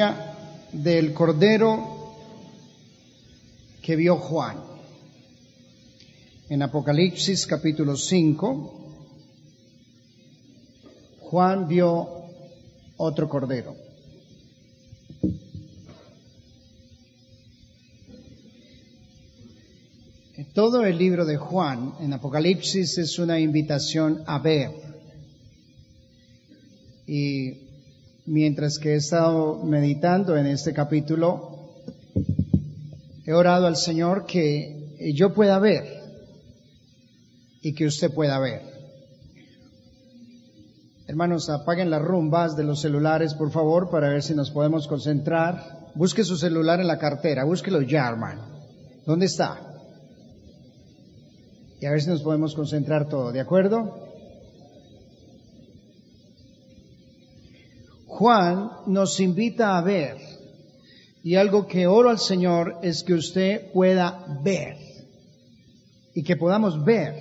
del Cordero que vio Juan. En Apocalipsis capítulo 5, Juan vio otro Cordero. Todo el libro de Juan en Apocalipsis es una invitación a ver. Y mientras que he estado meditando en este capítulo, he orado al Señor que yo pueda ver y que usted pueda ver. Hermanos, apaguen las rumbas de los celulares, por favor, para ver si nos podemos concentrar. Busque su celular en la cartera, búsquelo ya, hermano. ¿Dónde está? Y a ver si nos podemos concentrar todo, ¿de acuerdo? Juan nos invita a ver, y algo que oro al Señor es que usted pueda ver, y que podamos ver,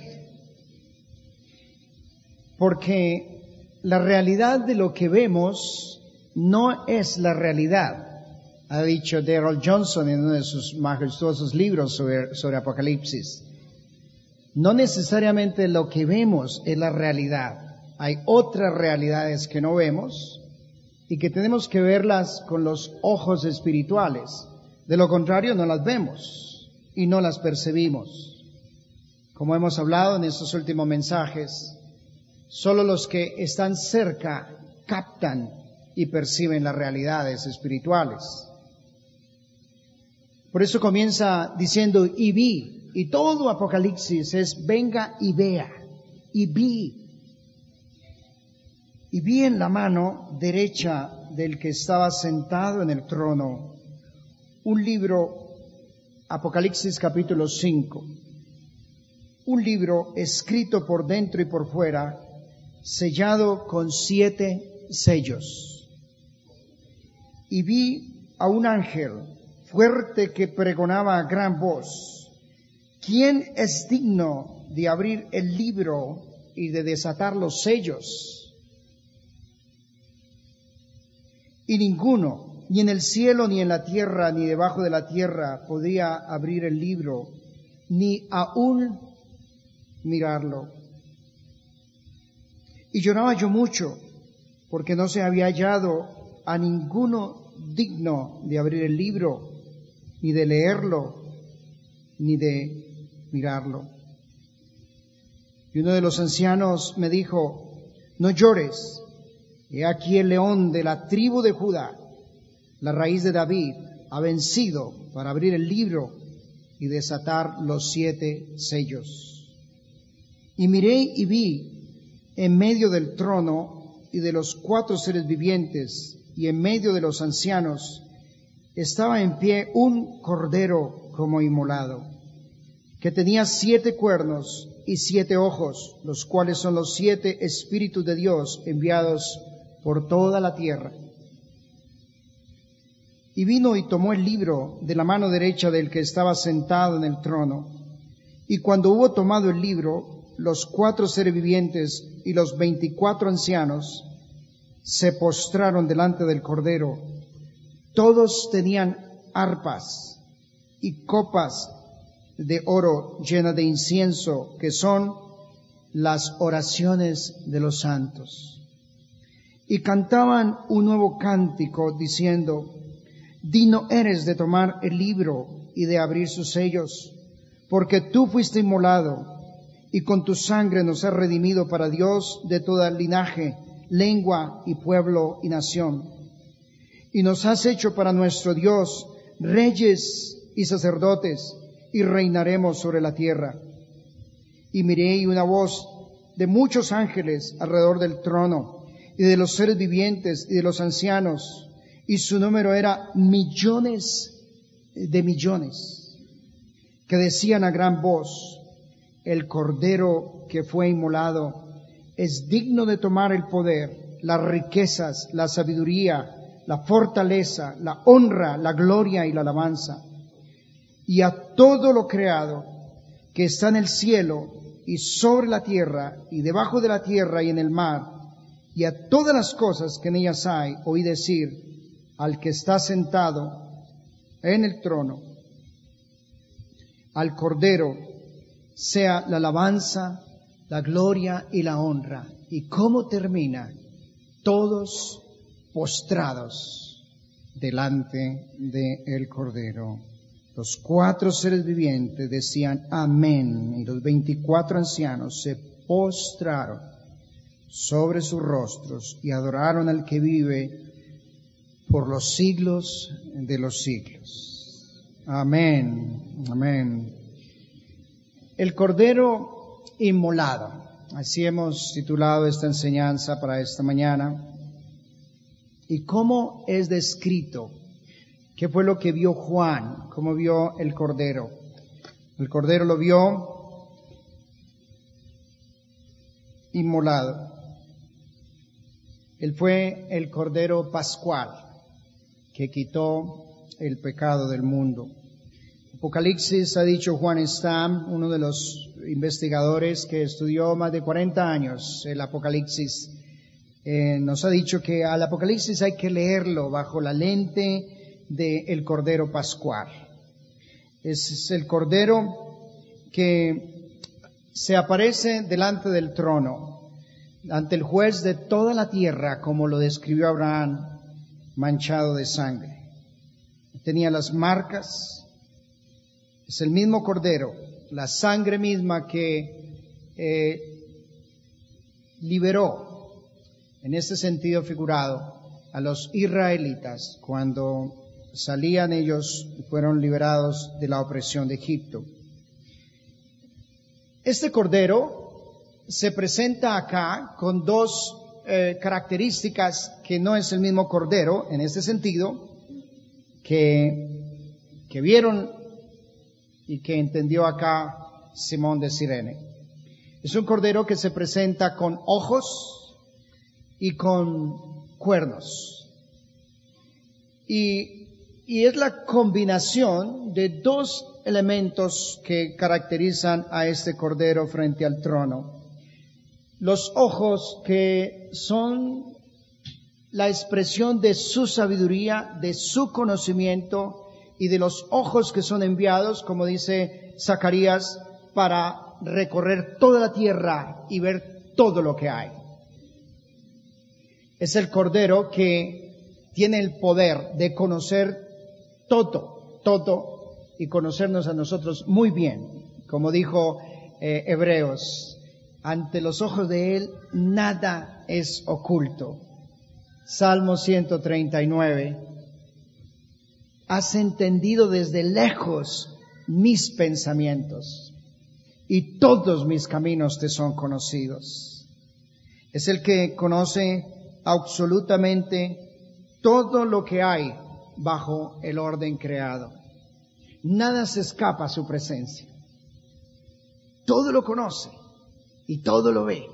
porque la realidad de lo que vemos no es la realidad, ha dicho Darrell Johnson en uno de sus majestuosos libros sobre Apocalipsis. No necesariamente lo que vemos es la realidad, hay otras realidades que no vemos, y que tenemos que verlas con los ojos espirituales. De lo contrario, no las vemos y no las percibimos. Como hemos hablado en estos últimos mensajes, solo los que están cerca captan y perciben las realidades espirituales. Por eso comienza diciendo, y vi, y todo Apocalipsis es venga y vea, y vi. Y vi en la mano derecha del que estaba sentado en el trono un libro, Apocalipsis capítulo 5, un libro escrito por dentro y por fuera, sellado con 7 sellos. Y vi a un ángel fuerte que pregonaba a gran voz, ¿quién es digno de abrir el libro y de desatar los sellos? Y ninguno, ni en el cielo, ni en la tierra, ni debajo de la tierra, podía abrir el libro, ni aún mirarlo. Y lloraba yo mucho, porque no se había hallado a ninguno digno de abrir el libro, ni de leerlo, ni de mirarlo. Y uno de los ancianos me dijo, no llores. He aquí el león de la tribu de Judá, la raíz de David, ha vencido para abrir el libro y desatar los 7 sellos. Y miré y vi en medio del trono y de los 4 seres vivientes y en medio de los ancianos estaba en pie un cordero como inmolado, que tenía 7 cuernos y 7 ojos, los cuales son los 7 espíritus de Dios enviados por toda la tierra. Y vino y tomó el libro de la mano derecha del que estaba sentado en el trono. Y cuando hubo tomado el libro, los 4 seres vivientes y los 24 ancianos se postraron delante del Cordero. Todos tenían arpas y copas de oro llenas de incienso, que son las oraciones de los santos. Y cantaban un nuevo cántico diciendo, digno eres de tomar el libro y de abrir sus sellos, porque tú fuiste inmolado y con tu sangre nos has redimido para Dios de toda linaje, lengua y pueblo y nación. Y nos has hecho para nuestro Dios reyes y sacerdotes, y reinaremos sobre la tierra. Y miré y una voz de muchos ángeles alrededor del trono, y de los seres vivientes y de los ancianos, y su número era millones de millones, que decían a gran voz, el Cordero que fue inmolado es digno de tomar el poder, las riquezas, la sabiduría, la fortaleza, la honra, la gloria y la alabanza. Y a todo lo creado que está en el cielo y sobre la tierra y debajo de la tierra y en el mar, y a todas las cosas que en ellas hay, oí decir, al que está sentado en el trono, al Cordero, sea la alabanza, la gloria y la honra. ¿Y cómo termina? Todos postrados delante del Cordero. Los 4 seres vivientes decían amén, y los 24 ancianos se postraron sobre sus rostros y adoraron al que vive por los siglos de los siglos. Amén, amén. El Cordero inmolado. Así hemos titulado esta enseñanza para esta mañana. ¿Y cómo es descrito? ¿Qué fue lo que vio Juan? ¿Cómo vio el Cordero? El Cordero lo vio inmolado. Él fue el Cordero Pascual que quitó el pecado del mundo. Apocalipsis, ha dicho Juan Stam, uno de los investigadores que estudió más de 40 años el Apocalipsis, nos ha dicho que al Apocalipsis hay que leerlo bajo la lente del Cordero Pascual. Es el Cordero que se aparece delante del trono, ante el juez de toda la tierra, como lo describió Abraham, manchado de sangre. Tenía las marcas. Es el mismo Cordero, la sangre misma que liberó, en este sentido figurado, a los israelitas cuando salían ellos y fueron liberados de la opresión de Egipto. Este Cordero se presenta acá con 2 características que no es el mismo Cordero, en este sentido, que vieron y que entendió acá Simón de Cirene. Es un Cordero que se presenta con ojos y con cuernos. Y es la combinación de 2 elementos que caracterizan a este Cordero frente al trono. Los ojos, que son la expresión de su sabiduría, de su conocimiento, y de los ojos que son enviados, como dice Zacarías, para recorrer toda la tierra y ver todo lo que hay. Es el Cordero que tiene el poder de conocer todo, y conocernos a nosotros muy bien. Como dijo Hebreos, ante los ojos de Él nada es oculto. Salmo 139. Has entendido desde lejos mis pensamientos, y todos mis caminos te son conocidos. Es el que conoce absolutamente todo lo que hay bajo el orden creado. Nada se escapa a su presencia. Todo lo conoce y todo lo ve.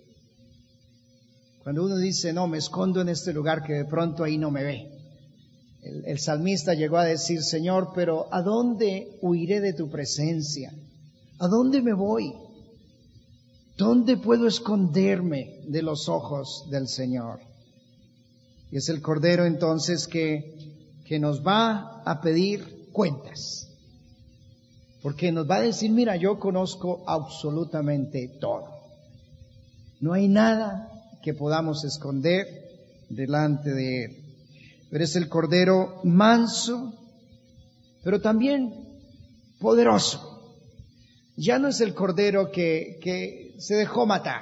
Cuando uno dice, no, me escondo en este lugar que de pronto ahí no me ve. El salmista llegó a decir, Señor, pero ¿a dónde huiré de tu presencia? ¿A dónde me voy? ¿Dónde puedo esconderme de los ojos del Señor? Y es el Cordero entonces que nos va a pedir cuentas. Porque nos va a decir, mira, yo conozco absolutamente todo. No hay nada que podamos esconder delante de Él. Pero es el Cordero manso, pero también poderoso. Ya no es el Cordero que se dejó matar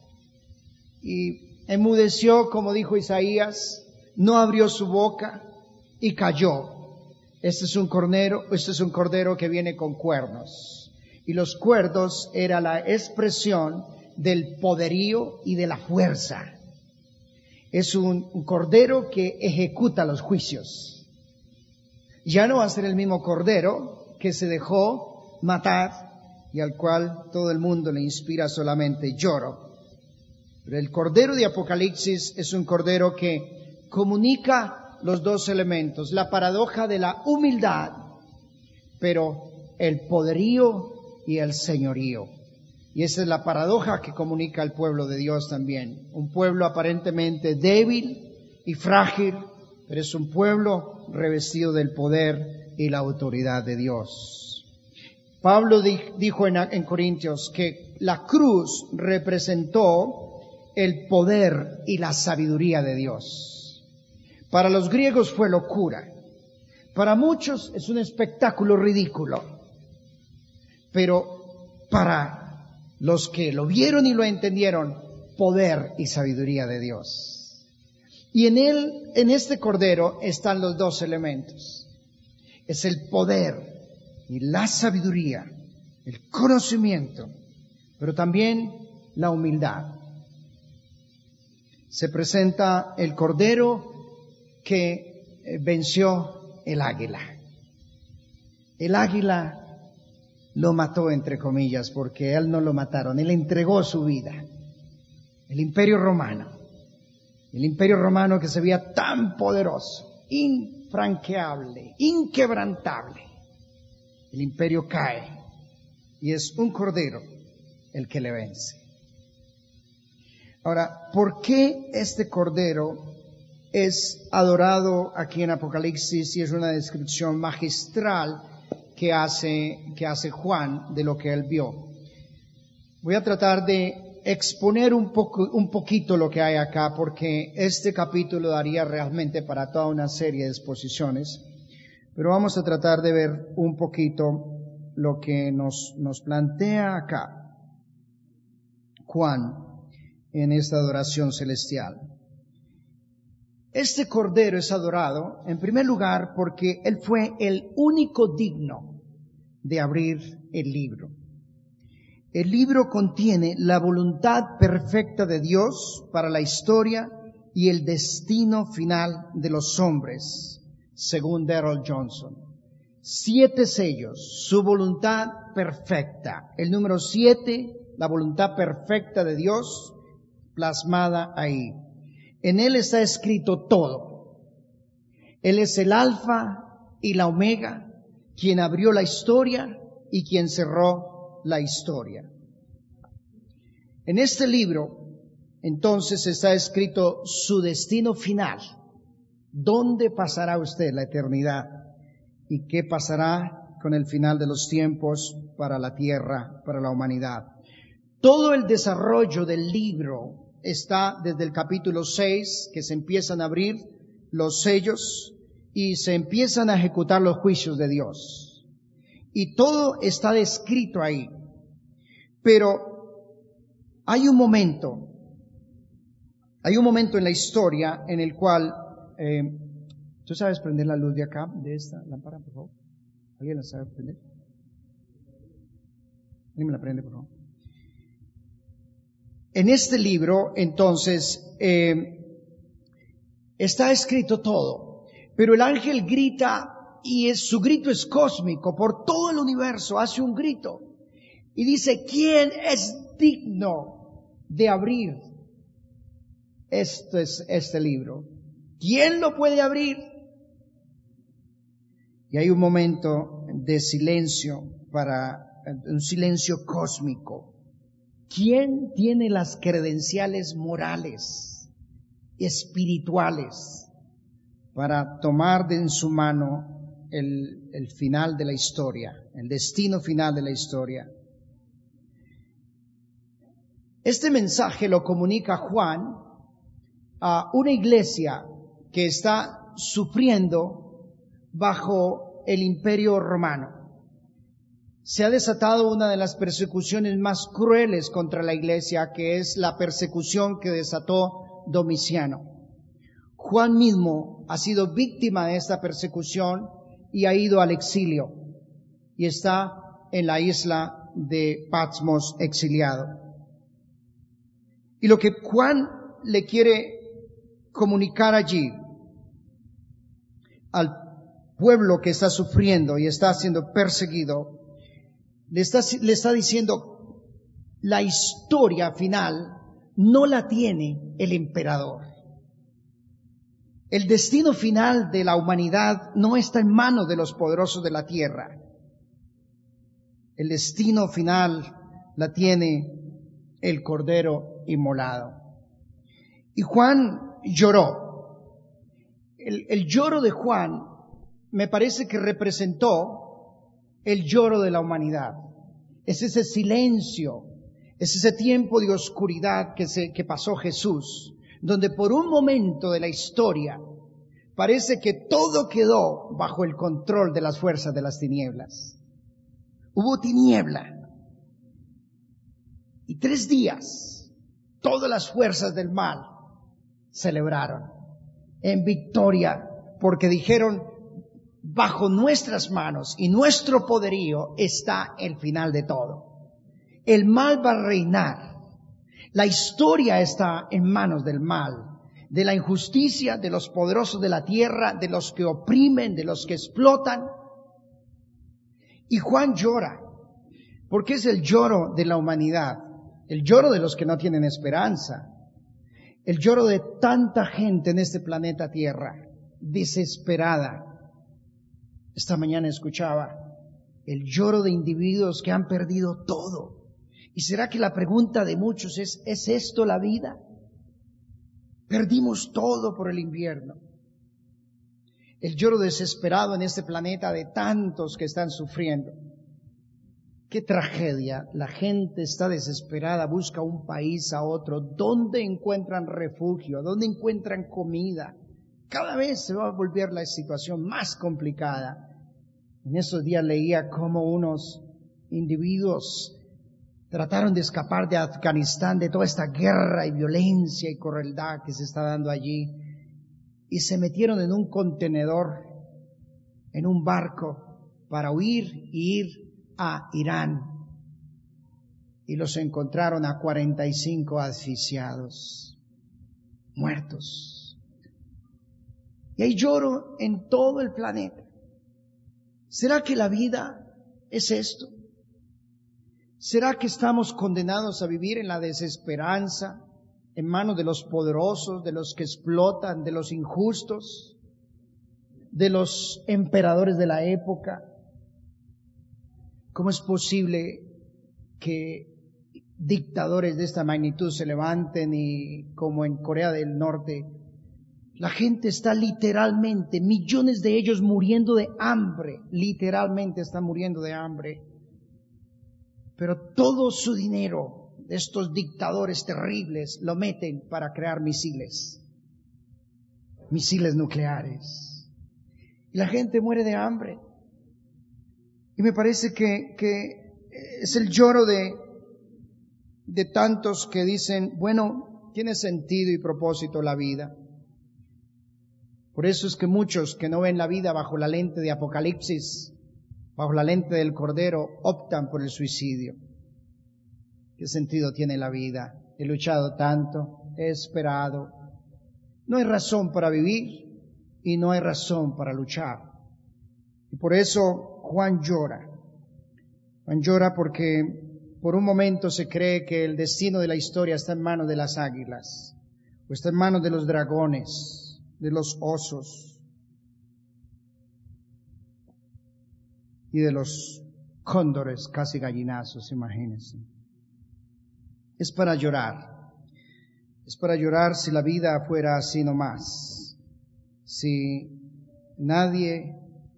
y enmudeció, como dijo Isaías, no abrió su boca y cayó. Este es un Cordero que viene con cuernos. Y los cuernos era la expresión del poderío y de la fuerza. Es un Cordero que ejecuta los juicios. Ya no va a ser el mismo Cordero que se dejó matar y al cual todo el mundo le inspira solamente lloro. Pero el Cordero de Apocalipsis es un Cordero que comunica los 2 elementos, la paradoja de la humildad, pero el poderío y el señorío. Y esa es la paradoja que comunica el pueblo de Dios también. Un pueblo aparentemente débil y frágil, pero es un pueblo revestido del poder y la autoridad de Dios. Pablo dijo en Corintios que la cruz representó el poder y la sabiduría de Dios. Para los griegos fue locura. Para muchos es un espectáculo ridículo. Pero para los que lo vieron y lo entendieron, poder y sabiduría de Dios. Y en este cordero están los dos elementos. Es el poder y la sabiduría, el conocimiento, pero también la humildad. Se presenta el cordero que venció el águila. El águila lo mató, entre comillas, porque él no lo mataron, él entregó su vida. El imperio romano que se veía tan poderoso, infranqueable, inquebrantable, el imperio cae y es un cordero el que le vence. Ahora, ¿por qué este cordero es adorado aquí en Apocalipsis y es una descripción magistral que hace Juan de lo que él vio? Voy a tratar de exponer un poquito lo que hay acá, porque este capítulo daría realmente para toda una serie de exposiciones, pero vamos a tratar de ver un poquito lo que nos plantea acá Juan en esta adoración celestial. Este cordero es adorado, en primer lugar, porque él fue el único digno de abrir el libro. El libro contiene la voluntad perfecta de Dios para la historia y el destino final de los hombres, según Darrell Johnson. 7 sellos, su voluntad perfecta. El número 7, la voluntad perfecta de Dios, plasmada ahí. En él está escrito todo. Él es el alfa y la omega, quien abrió la historia y quien cerró la historia. En este libro, entonces, está escrito su destino final. ¿Dónde pasará usted la eternidad? ¿Y qué pasará con el final de los tiempos para la tierra, para la humanidad? Todo el desarrollo del libro está desde el capítulo 6, que se empiezan a abrir los sellos y se empiezan a ejecutar los juicios de Dios. Y todo está descrito ahí. Pero hay un momento en la historia en el cual, ¿tú sabes prender la luz de acá, de esta lámpara, por favor? ¿Alguien la sabe prender? ¿Alguien me la prende, por favor? En este libro, entonces, está escrito todo, pero el ángel grita, y su grito es cósmico, por todo el universo hace un grito, y dice, ¿quién es digno de abrir este libro? ¿Quién lo puede abrir? Y hay un momento de silencio, un silencio cósmico. ¿Quién tiene las credenciales morales, espirituales, para tomar en su mano el final de la historia, el destino final de la historia? Este mensaje lo comunica Juan a una iglesia que está sufriendo bajo el imperio romano. Se ha desatado una de las persecuciones más crueles contra la iglesia, que es la persecución que desató Domiciano. Juan mismo ha sido víctima de esta persecución y ha ido al exilio y está en la isla de Patmos exiliado. Y lo que Juan le quiere comunicar allí al pueblo que está sufriendo y está siendo perseguido, le está diciendo, la historia final no la tiene el emperador. El destino final de la humanidad no está en manos de los poderosos de la tierra. El destino final la tiene el Cordero inmolado. Y Juan lloró. el lloro de Juan me parece que representó el lloro de la humanidad. Es ese silencio, es ese tiempo de oscuridad que pasó Jesús, donde por un momento de la historia parece que todo quedó bajo el control de las fuerzas de las tinieblas. Hubo tiniebla. Y 3 días, todas las fuerzas del mal celebraron en victoria, porque dijeron, bajo nuestras manos y nuestro poderío está el final de todo. El mal va a reinar. La historia está en manos del mal, de la injusticia, de los poderosos de la tierra, de los que oprimen, de los que explotan. Y Juan llora, porque es el lloro de la humanidad, el lloro de los que no tienen esperanza, el lloro de tanta gente en este planeta Tierra, desesperada. Esta mañana escuchaba el lloro de individuos que han perdido todo. ¿Y será que la pregunta de muchos ¿es esto la vida? Perdimos todo por el invierno. El lloro desesperado en este planeta de tantos que están sufriendo. ¡Qué tragedia! La gente está desesperada, busca un país a otro. ¿Dónde encuentran refugio? ¿Dónde encuentran comida? Cada vez se va a volver la situación más complicada. En esos días leía cómo unos individuos trataron de escapar de Afganistán, de toda esta guerra y violencia y crueldad que se está dando allí, y se metieron en un contenedor, en un barco, para huir y ir a Irán. Y los encontraron a 45 asfixiados, muertos. Y hay lloro en todo el planeta. ¿Será que la vida es esto? ¿Será que estamos condenados a vivir en la desesperanza, en manos de los poderosos, de los que explotan, de los injustos, de los emperadores de la época? ¿Cómo es posible que dictadores de esta magnitud se levanten y, como en Corea del Norte, la gente está literalmente, millones de ellos muriendo de hambre, literalmente están muriendo de hambre? Pero todo su dinero de estos dictadores terribles lo meten para crear misiles nucleares. Y la gente muere de hambre. Y me parece que es el lloro de tantos que dicen, bueno, tiene sentido y propósito la vida. Por eso es que muchos que no ven la vida bajo la lente de Apocalipsis, bajo la lente del Cordero, optan por el suicidio. ¿Qué sentido tiene la vida? He luchado tanto, he esperado. No hay razón para vivir y no hay razón para luchar. Y por eso Juan llora. Juan llora porque por un momento se cree que el destino de la historia está en manos de las águilas, o está en manos de los dragones, de los osos y de los cóndores, casi gallinazos, imagínense. Es para llorar. Es para llorar si la vida fuera así nomás. Si nadie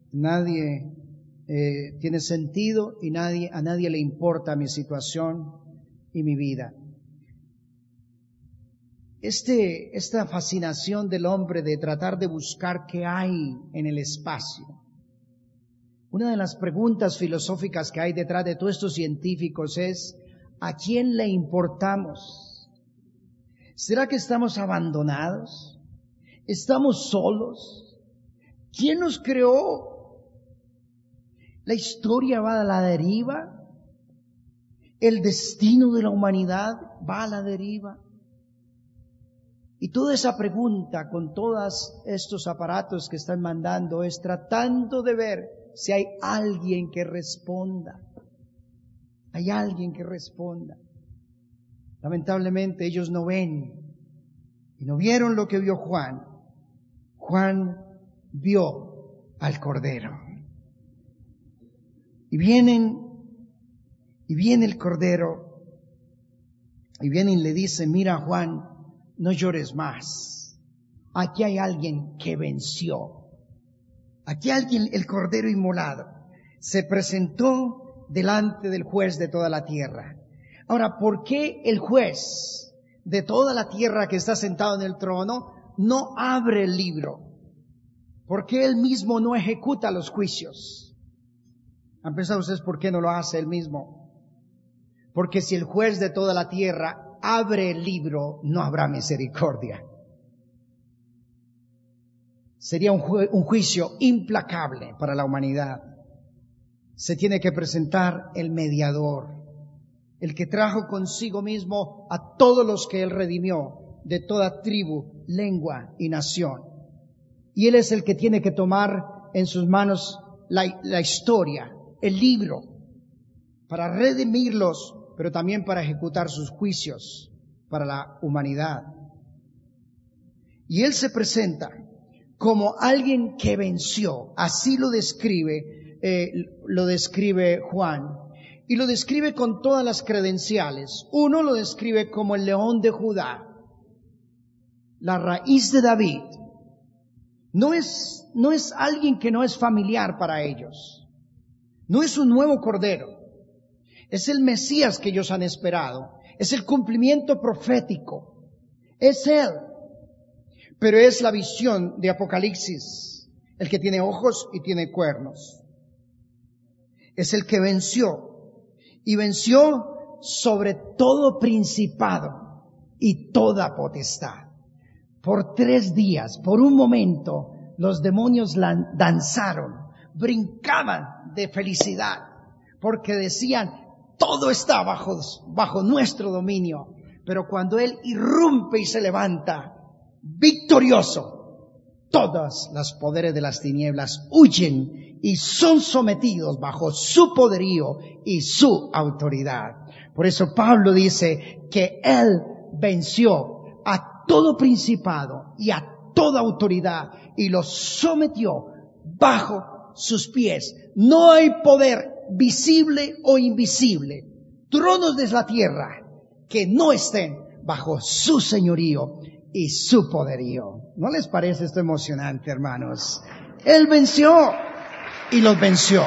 tiene sentido y a nadie le importa mi situación y mi vida. Esta fascinación del hombre de tratar de buscar qué hay en el espacio. Una de las preguntas filosóficas que hay detrás de todos estos científicos es, ¿a quién le importamos? ¿Será que estamos abandonados? ¿Estamos solos? ¿Quién nos creó? ¿La historia va a la deriva? ¿El destino de la humanidad va a la deriva? Y toda esa pregunta con todos estos aparatos que están mandando es tratando de ver si hay alguien que responda. Hay alguien que responda. Lamentablemente ellos no ven y no vieron lo que vio Juan. Juan vio al Cordero. Y viene el Cordero y viene y le dice, mira Juan, no llores más. aquí hay alguien que venció. Aquí alguien, el Cordero inmolado, se presentó delante del juez de toda la tierra. Ahora, ¿por qué el juez de toda la tierra que está sentado en el trono no abre el libro? ¿Por qué él mismo no ejecuta los juicios? ¿Han pensado ustedes por qué no lo hace él mismo? Porque si el juez de toda la tierra abre el libro, no habrá misericordia. Sería un juicio implacable para la humanidad. Se tiene que presentar el mediador, el que trajo consigo mismo a todos los que él redimió de toda tribu, lengua y nación. Y él es el que tiene que tomar en sus manos la historia, el libro, para redimirlos, pero también para ejecutar sus juicios para la humanidad. Y él se presenta como alguien que venció. Así lo describe Juan. Y lo describe con todas las credenciales. Uno lo describe como el león de Judá, la raíz de David. No es alguien que no es familiar para ellos. No es un nuevo cordero. Es el Mesías que ellos han esperado. Es el cumplimiento profético. Es él. Pero es la visión de Apocalipsis, el que tiene ojos y tiene cuernos. Es el que venció. Y venció sobre todo principado y toda potestad. Por 3 días, por un momento, los demonios danzaron, brincaban de felicidad, porque decían, todo está bajo nuestro dominio. Pero cuando él irrumpe y se levanta, victorioso, todos los poderes de las tinieblas huyen y son sometidos bajo su poderío y su autoridad. Por eso Pablo dice que él venció a todo principado y a toda autoridad y los sometió bajo sus pies. No hay poder visible o invisible, tronos de la tierra, que no estén bajo su señorío y su poderío. ¿No les parece esto emocionante, hermanos? Él venció y los venció.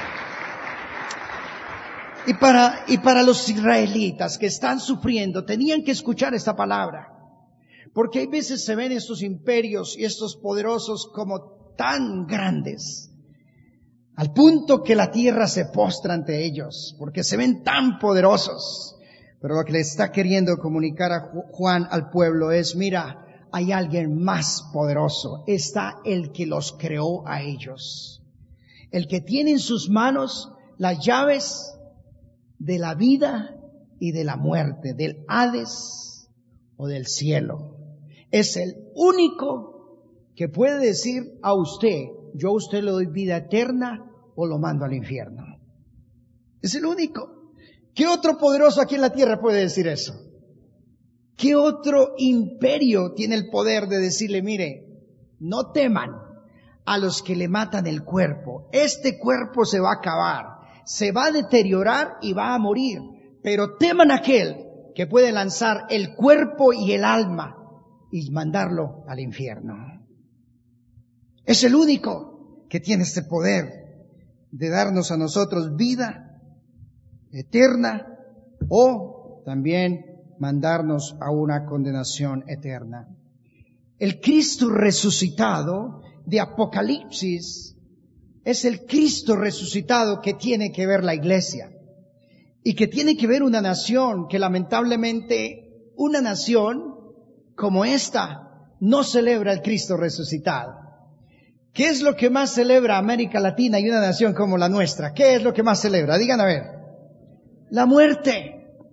Y para los israelitas que están sufriendo, tenían que escuchar esta palabra. Porque hay veces se ven estos imperios y estos poderosos como tan grandes, al punto que la tierra se postra ante ellos, porque se ven tan poderosos. Pero lo que le está queriendo comunicar a Juan al pueblo es, mira, hay alguien más poderoso. Está el que los creó a ellos. El que tiene en sus manos las llaves de la vida y de la muerte, del Hades o del cielo. Es el único que puede decir a usted, yo a usted le doy vida eterna o lo mando al infierno. Es el único. ¿Qué otro poderoso aquí en la tierra puede decir eso? ¿Qué otro imperio tiene el poder de decirle, mire, no teman a los que le matan el cuerpo? Este cuerpo se va a acabar, se va a deteriorar y va a morir. Pero teman a aquel que puede lanzar el cuerpo y el alma y mandarlo al infierno. Es el único que tiene este poder de darnos a nosotros vida eterna o también mandarnos a una condenación eterna. El Cristo resucitado de Apocalipsis es el Cristo resucitado que tiene que ver la iglesia y que tiene que ver una nación que lamentablemente una nación como esta no celebra el Cristo resucitado. ¿Qué es lo que más celebra América Latina y una nación como la nuestra? ¿Qué es lo que más celebra? Digan a ver. La muerte.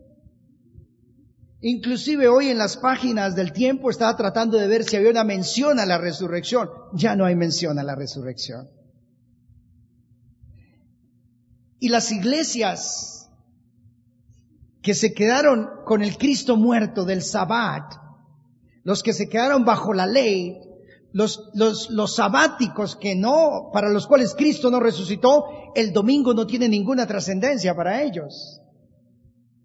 Inclusive hoy en las páginas del Tiempo estaba tratando de ver si había una mención a la resurrección. Ya no hay mención a la resurrección. Y las iglesias que se quedaron con el Cristo muerto del Sabbat, los que se quedaron bajo la ley, los sabáticos que no, para los cuales Cristo no resucitó, el domingo no tiene ninguna trascendencia para ellos.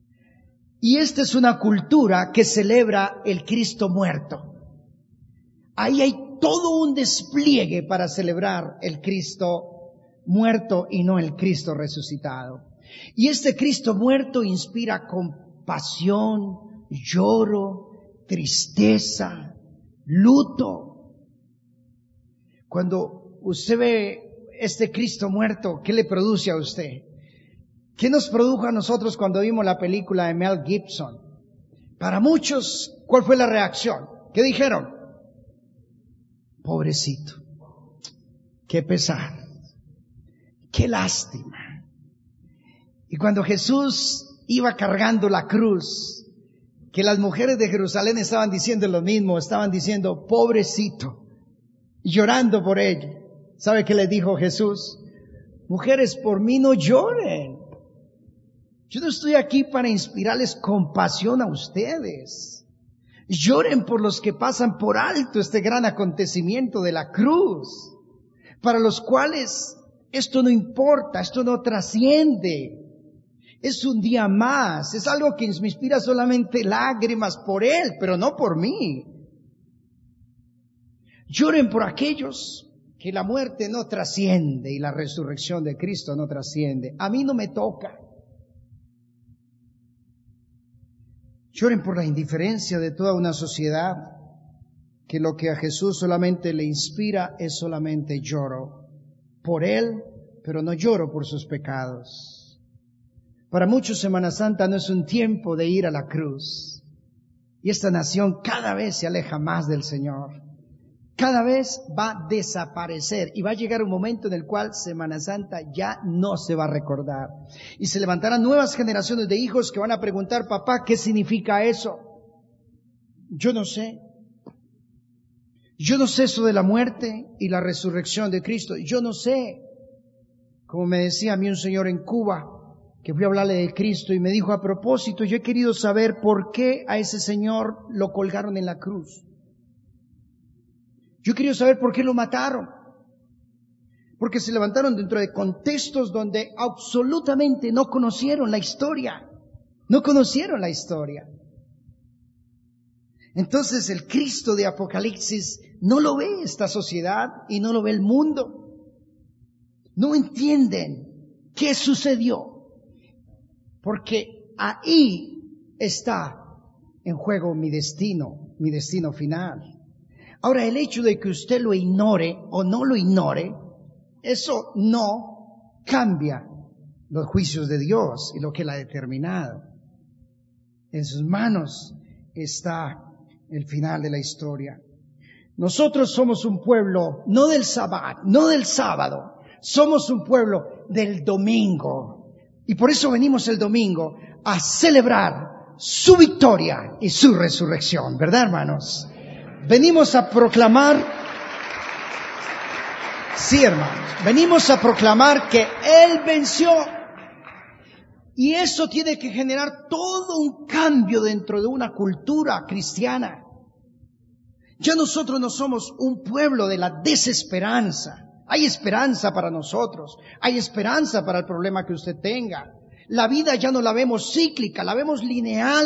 Y esta es una cultura que celebra el Cristo muerto. Ahí hay todo un despliegue para celebrar el Cristo muerto y no el Cristo resucitado. Y este Cristo muerto inspira compasión, lloro, tristeza, luto. Cuando usted ve este Cristo muerto, ¿qué le produce a usted? ¿Qué nos produjo a nosotros cuando vimos la película de Mel Gibson? Para muchos, ¿cuál fue la reacción? ¿Qué dijeron? Pobrecito, qué pesar, qué lástima. Y cuando Jesús iba cargando la cruz, que las mujeres de Jerusalén estaban diciendo lo mismo, estaban diciendo, pobrecito, llorando por él. ¿Sabe qué le dijo Jesús? Mujeres, por mí no lloren. Yo no estoy aquí para inspirarles compasión a ustedes. Lloren por los que pasan por alto este gran acontecimiento de la cruz, para los cuales esto no importa, esto no trasciende. Es un día más, es algo que me inspira solamente lágrimas por él, pero no por mí. Lloren por aquellos que la muerte no trasciende y la resurrección de Cristo no trasciende. A mí no me toca. Lloren por la indiferencia de toda una sociedad que lo que a Jesús solamente le inspira es solamente lloro por Él, pero no lloro por sus pecados. Para muchos Semana Santa no es un tiempo de ir a la cruz. Y esta nación cada vez se aleja más del Señor. Cada vez va a desaparecer y va a llegar un momento en el cual Semana Santa ya no se va a recordar. Y se levantarán nuevas generaciones de hijos que van a preguntar, papá, ¿qué significa eso? Yo no sé. Yo no sé eso de la muerte y la resurrección de Cristo. Yo no sé. Como me decía a mí un señor en Cuba, que fui a hablarle de Cristo y me dijo, a propósito, yo he querido saber por qué a ese señor lo colgaron en la cruz. Yo quería saber por qué lo mataron. Porque se levantaron dentro de contextos donde absolutamente no conocieron la historia. No conocieron la historia. Entonces el Cristo de Apocalipsis no lo ve esta sociedad y no lo ve el mundo. No entienden qué sucedió. Porque ahí está en juego mi destino final. Ahora, el hecho de que usted lo ignore o no lo ignore, eso no cambia los juicios de Dios y lo que Él ha determinado. En sus manos está el final de la historia. Nosotros somos un pueblo, no del sábado, somos un pueblo del domingo. Y por eso venimos el domingo a celebrar su victoria y su resurrección, ¿verdad, hermanos? Venimos a proclamar, sí, hermanos, venimos a proclamar que Él venció. Y eso tiene que generar todo un cambio dentro de una cultura cristiana. Ya nosotros no somos un pueblo de la desesperanza. Hay esperanza para nosotros. Hay esperanza para el problema que usted tenga. La vida ya no la vemos cíclica, la vemos lineal.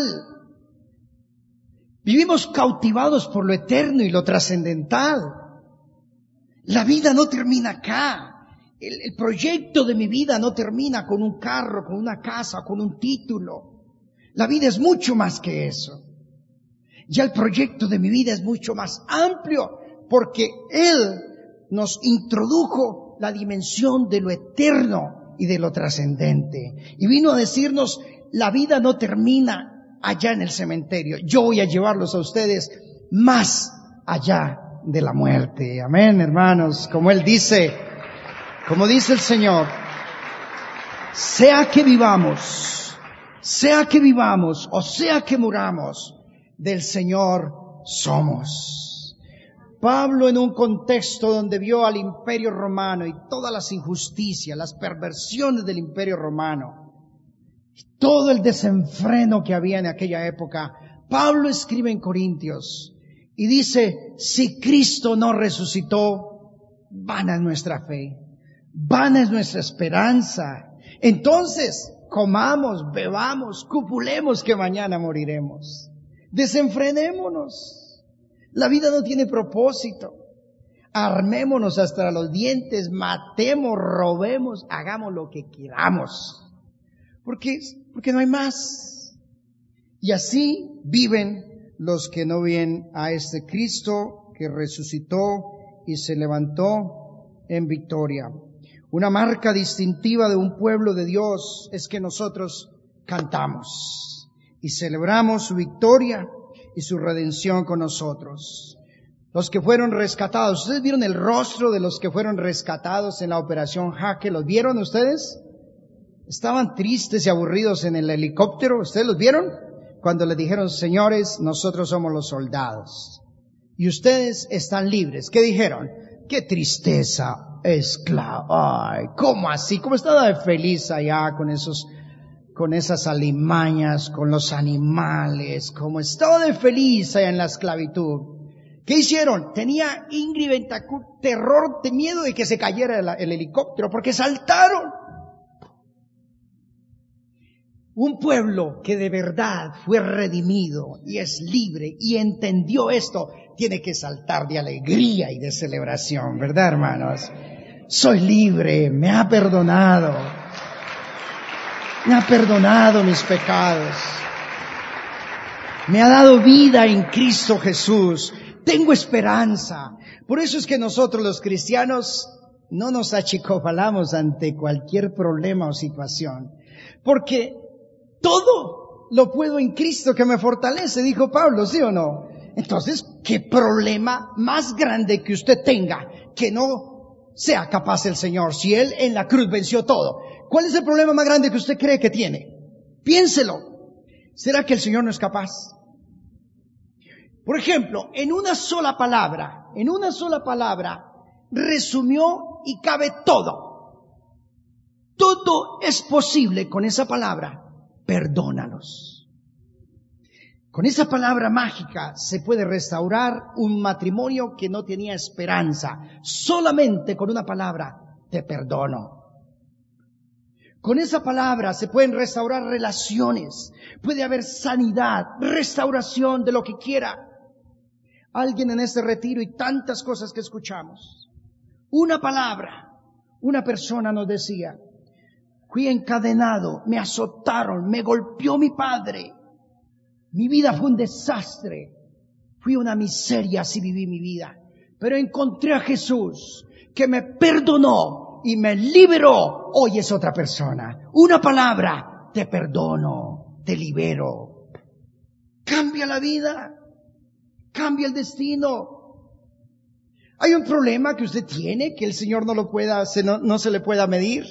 Vivimos cautivados por lo eterno y lo trascendental. La vida no termina acá. El proyecto de mi vida no termina con un carro, con una casa, con un título. La vida es mucho más que eso. Ya el proyecto de mi vida es mucho más amplio porque Él nos introdujo la dimensión de lo eterno y de lo trascendente. Y vino a decirnos, la vida no termina allá en el cementerio. Yo voy a llevarlos a ustedes más allá de la muerte. Amén, hermanos. Como dice el Señor, sea que vivamos o sea que muramos, del Señor somos. Pablo, en un contexto donde vio al Imperio Romano y todas las injusticias, las perversiones del Imperio Romano, todo el desenfreno que había en aquella época, Pablo escribe en Corintios y dice, si Cristo no resucitó, vana es nuestra fe, vana es nuestra esperanza. Entonces, comamos, bebamos, copulemos que mañana moriremos. Desenfrenémonos. La vida no tiene propósito. Armémonos hasta los dientes, matemos, robemos, hagamos lo que queramos. Porque no hay más. Y así viven los que no ven a este Cristo que resucitó y se levantó en victoria. Una marca distintiva de un pueblo de Dios es que nosotros cantamos y celebramos su victoria y su redención con nosotros. Los que fueron rescatados, ¿ustedes vieron el rostro de los que fueron rescatados en la operación Jaque? ¿Los vieron ustedes? Estaban tristes y aburridos en el helicóptero. ¿Ustedes los vieron? Cuando les dijeron, señores, nosotros somos los soldados y ustedes están libres. ¿Qué dijeron? ¡Qué tristeza, esclavo! ¡Ay! ¿Cómo así? ¿Cómo estaba de feliz allá con esas alimañas, con los animales? ¿Cómo estaba de feliz allá en la esclavitud? ¿Qué hicieron? Tenía Ingrid Betancourt terror, de miedo de que se cayera el helicóptero, porque saltaron. Un pueblo que de verdad fue redimido y es libre y entendió esto, tiene que saltar de alegría y de celebración, ¿verdad, hermanos? Soy libre, me ha perdonado mis pecados, me ha dado vida en Cristo Jesús, tengo esperanza. Por eso es que nosotros los cristianos no nos achicopalamos ante cualquier problema o situación, porque todo lo puedo en Cristo que me fortalece, dijo Pablo, ¿sí o no? Entonces, ¿qué problema más grande que usted tenga que no sea capaz el Señor? Si Él en la cruz venció todo, ¿cuál es el problema más grande que usted cree que tiene? Piénselo. ¿Será que el Señor no es capaz? Por ejemplo, en una sola palabra, resumió y cabe todo. Todo es posible con esa palabra. Perdónalos. Con esa palabra mágica se puede restaurar un matrimonio que no tenía esperanza. Solamente con una palabra, te perdono. Con esa palabra se pueden restaurar relaciones. Puede haber sanidad, restauración de lo que quiera. Alguien en este retiro y tantas cosas que escuchamos. Una palabra, una persona nos decía, fui encadenado, me azotaron, me golpeó mi padre. Mi vida fue un desastre. Fui una miseria, así viví mi vida. Pero encontré a Jesús que me perdonó y me liberó. Hoy es otra persona. Una palabra, te perdono, te libero. Cambia la vida, cambia el destino. Hay un problema que usted tiene que el Señor no se le pueda medir.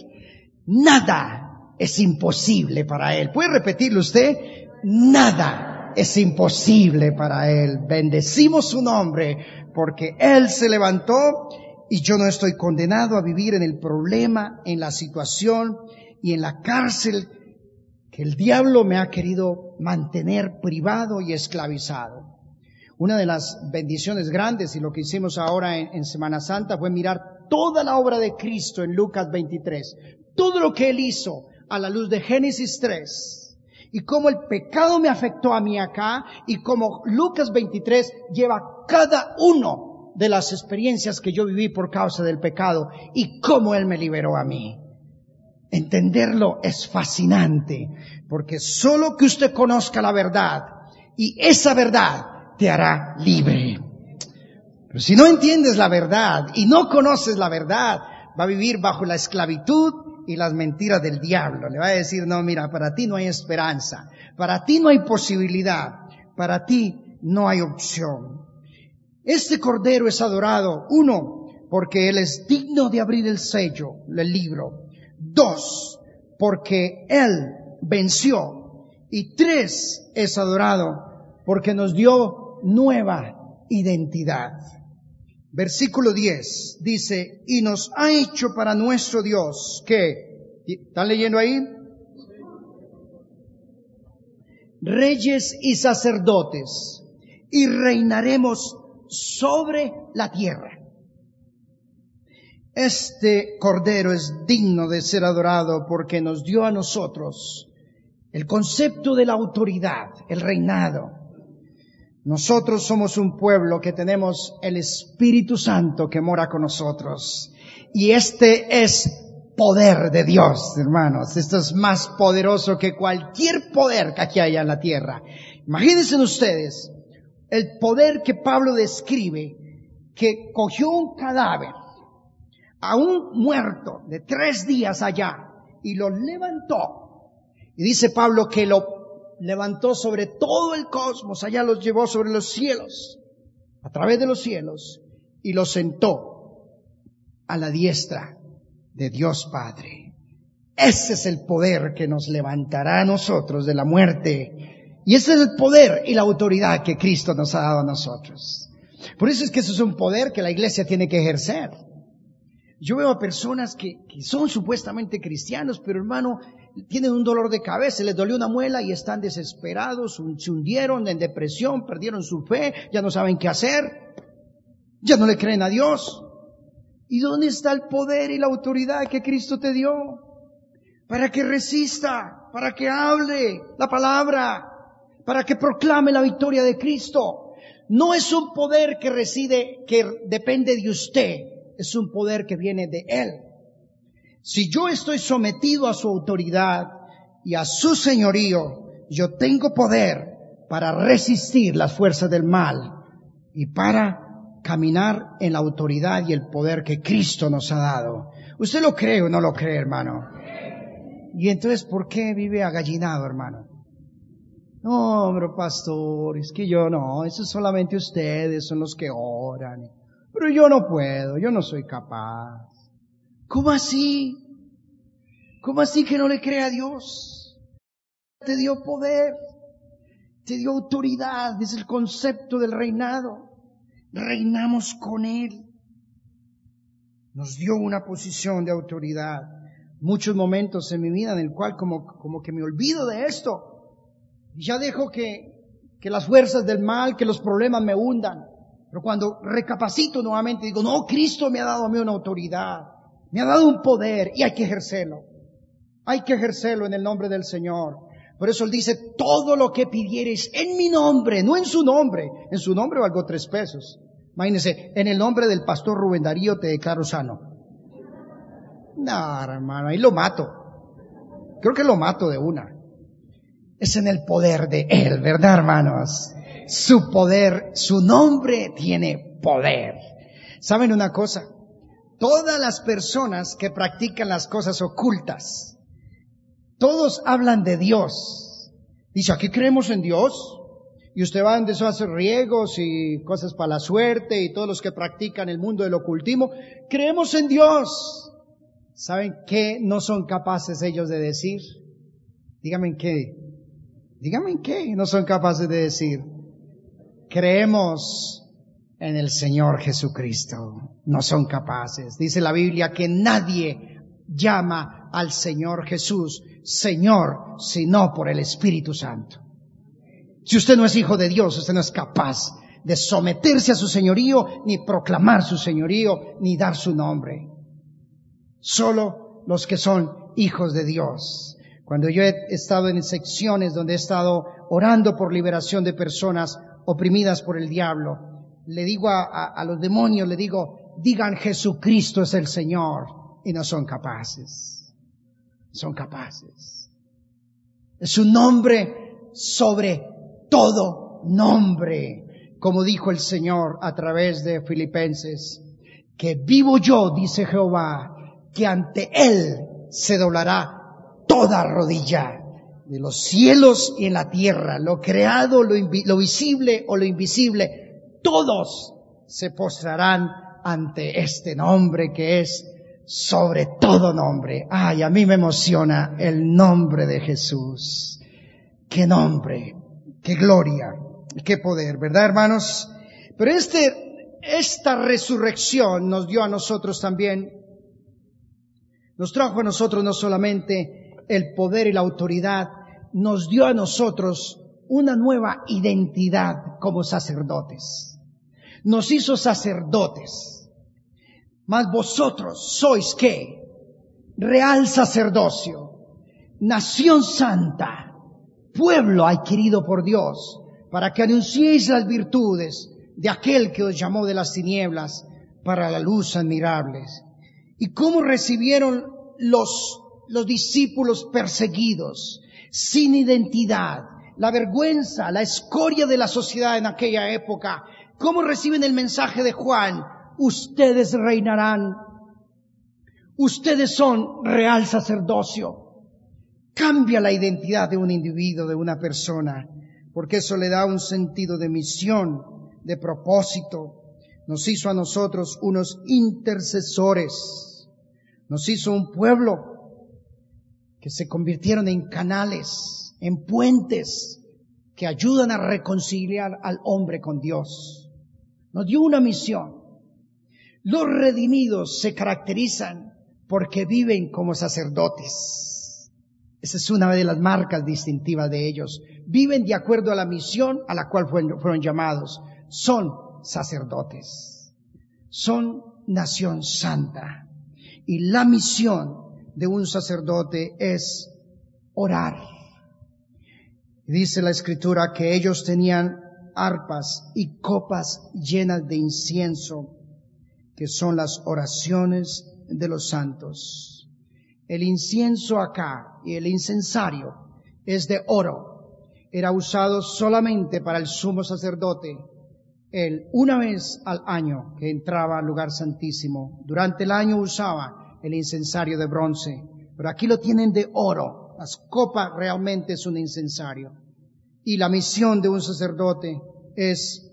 Nada es imposible para Él. ¿Puede repetirlo usted? Nada es imposible para Él. Bendecimos su nombre porque Él se levantó y yo no estoy condenado a vivir en el problema, en la situación y en la cárcel que el diablo me ha querido mantener privado y esclavizado. Una de las bendiciones grandes y lo que hicimos ahora en Semana Santa fue mirar toda la obra de Cristo en Lucas 23. Todo lo que Él hizo a la luz de Génesis 3 y cómo el pecado me afectó a mí acá y cómo Lucas 23 lleva cada uno de las experiencias que yo viví por causa del pecado y cómo Él me liberó a mí. Entenderlo es fascinante porque solo que usted conozca la verdad y esa verdad te hará libre. Pero si no entiendes la verdad y no conoces la verdad, va a vivir bajo la esclavitud y las mentiras del diablo. Le va a decir, no, mira, para ti no hay esperanza, para ti no hay posibilidad, para ti no hay opción. Este Cordero es adorado, 1, porque Él es digno de abrir el sello del libro. 2, porque Él venció. Y 3, es adorado porque nos dio nueva identidad. Versículo 10 dice, y nos ha hecho para nuestro Dios, ¿qué? ¿Están leyendo ahí? Reyes y sacerdotes, y reinaremos sobre la tierra. Este Cordero es digno de ser adorado porque nos dio a nosotros el concepto de la autoridad, el reinado. Nosotros somos un pueblo que tenemos el Espíritu Santo que mora con nosotros. Y este es poder de Dios, hermanos. Esto es más poderoso que cualquier poder que aquí haya en la tierra. Imagínense ustedes el poder que Pablo describe, que cogió un cadáver a un muerto de 3 días allá y lo levantó. Y dice Pablo que lo levantó sobre todo el cosmos, allá los llevó sobre los cielos, a través de los cielos, y lo sentó a la diestra de Dios Padre. Ese es el poder que nos levantará a nosotros de la muerte. Y ese es el poder y la autoridad que Cristo nos ha dado a nosotros. Por eso es que eso es un poder que la iglesia tiene que ejercer. Yo veo a personas que son supuestamente cristianos, pero hermano, tienen un dolor de cabeza, les dolió una muela y están desesperados, se hundieron en depresión, perdieron su fe, ya no saben qué hacer, ya no le creen a Dios. ¿Y dónde está el poder y la autoridad que Cristo te dio? Para que resista, para que hable la palabra, para que proclame la victoria de Cristo. No es un poder que depende de usted, es un poder que viene de Él. Si yo estoy sometido a su autoridad y a su señorío, yo tengo poder para resistir las fuerzas del mal y para caminar en la autoridad y el poder que Cristo nos ha dado. ¿Usted lo cree o no lo cree, hermano? Y entonces, ¿por qué vive agallinado, hermano? No, pero pastor, es que yo no, eso solamente ustedes son los que oran. Pero yo no puedo, yo no soy capaz. ¿Cómo así? ¿Cómo así que no le cree a Dios? Te dio poder, te dio autoridad, es el concepto del reinado. Reinamos con Él. Nos dio una posición de autoridad. Muchos momentos en mi vida en el cual como que me olvido de esto. Y ya dejo que las fuerzas del mal, que los problemas me hundan. Pero cuando recapacito nuevamente digo, no, Cristo me ha dado a mí una autoridad. Me ha dado un poder y hay que ejercerlo. Hay que ejercerlo en el nombre del Señor. Por eso Él dice, todo lo que pidiereis en mi nombre, no en su nombre. En su nombre valgo 3 pesos. Imagínense, en el nombre del pastor Rubén Darío te declaro sano. No, hermano, ahí lo mato. Creo que lo mato de una. Es en el poder de Él, ¿verdad, hermanos? Su poder, su nombre tiene poder. ¿Saben una cosa? Todas las personas que practican las cosas ocultas, todos hablan de Dios. Dice, aquí creemos en Dios. Y usted va donde eso hace riegos y cosas para la suerte y todos los que practican el mundo del ocultismo. Creemos en Dios. ¿Saben qué no son capaces ellos de decir? Díganme en qué. Díganme en qué no son capaces de decir. Creemos en el Señor Jesucristo. No son capaces. Dice la Biblia que nadie llama al Señor Jesús Señor, sino por el Espíritu Santo. Si usted no es hijo de Dios, usted no es capaz de someterse a su señorío, ni proclamar su señorío, ni dar su nombre. Solo los que son hijos de Dios. Cuando yo he estado en secciones donde he estado orando por liberación de personas oprimidas por el diablo, le digo a los demonios, le digo, digan Jesucristo es el Señor, y no son capaces. Son capaces. Es un nombre sobre todo nombre, como dijo el Señor a través de Filipenses, que vivo yo, dice Jehová, que ante Él se doblará toda rodilla de los cielos y en la tierra, lo creado, lo visible o lo invisible, todos se postrarán ante este nombre que es sobre todo nombre. Ay, a mí me emociona el nombre de Jesús. ¡Qué nombre! ¡Qué gloria! ¡Qué poder! ¿Verdad, hermanos? Pero esta resurrección nos dio a nosotros también, nos trajo a nosotros no solamente el poder y la autoridad, nos dio a nosotros una nueva identidad como sacerdotes. Nos hizo sacerdotes. Mas vosotros sois ¿qué? Real sacerdocio, nación santa, pueblo adquirido por Dios, para que anunciéis las virtudes de aquel que os llamó de las tinieblas para la luz admirable. Y cómo recibieron los discípulos perseguidos, sin identidad, la vergüenza, la escoria de la sociedad en aquella época. Cómo reciben el mensaje de Juan: ustedes reinarán, ustedes son real sacerdocio. Cambia la identidad de un individuo, de una persona, porque eso le da un sentido de misión, de propósito. Nos hizo a nosotros unos intercesores, nos hizo un pueblo que se convirtieron en canales, en puentes que ayudan a reconciliar al hombre con Dios. Nos dio una misión. Los redimidos se caracterizan porque viven como sacerdotes. Esa es una de las marcas distintivas de ellos. Viven de acuerdo a la misión a la cual fueron llamados. Son sacerdotes. Son nación santa. Y la misión de un sacerdote es orar. Dice la Escritura que ellos tenían arpas y copas llenas de incienso, que son las oraciones de los santos. El incienso acá y el incensario es de oro. Era usado solamente para el sumo sacerdote, una vez al año que entraba al lugar santísimo. Durante el año usaba el incensario de bronce, pero aquí lo tienen de oro. Las copas realmente es un incensario. Y la misión de un sacerdote es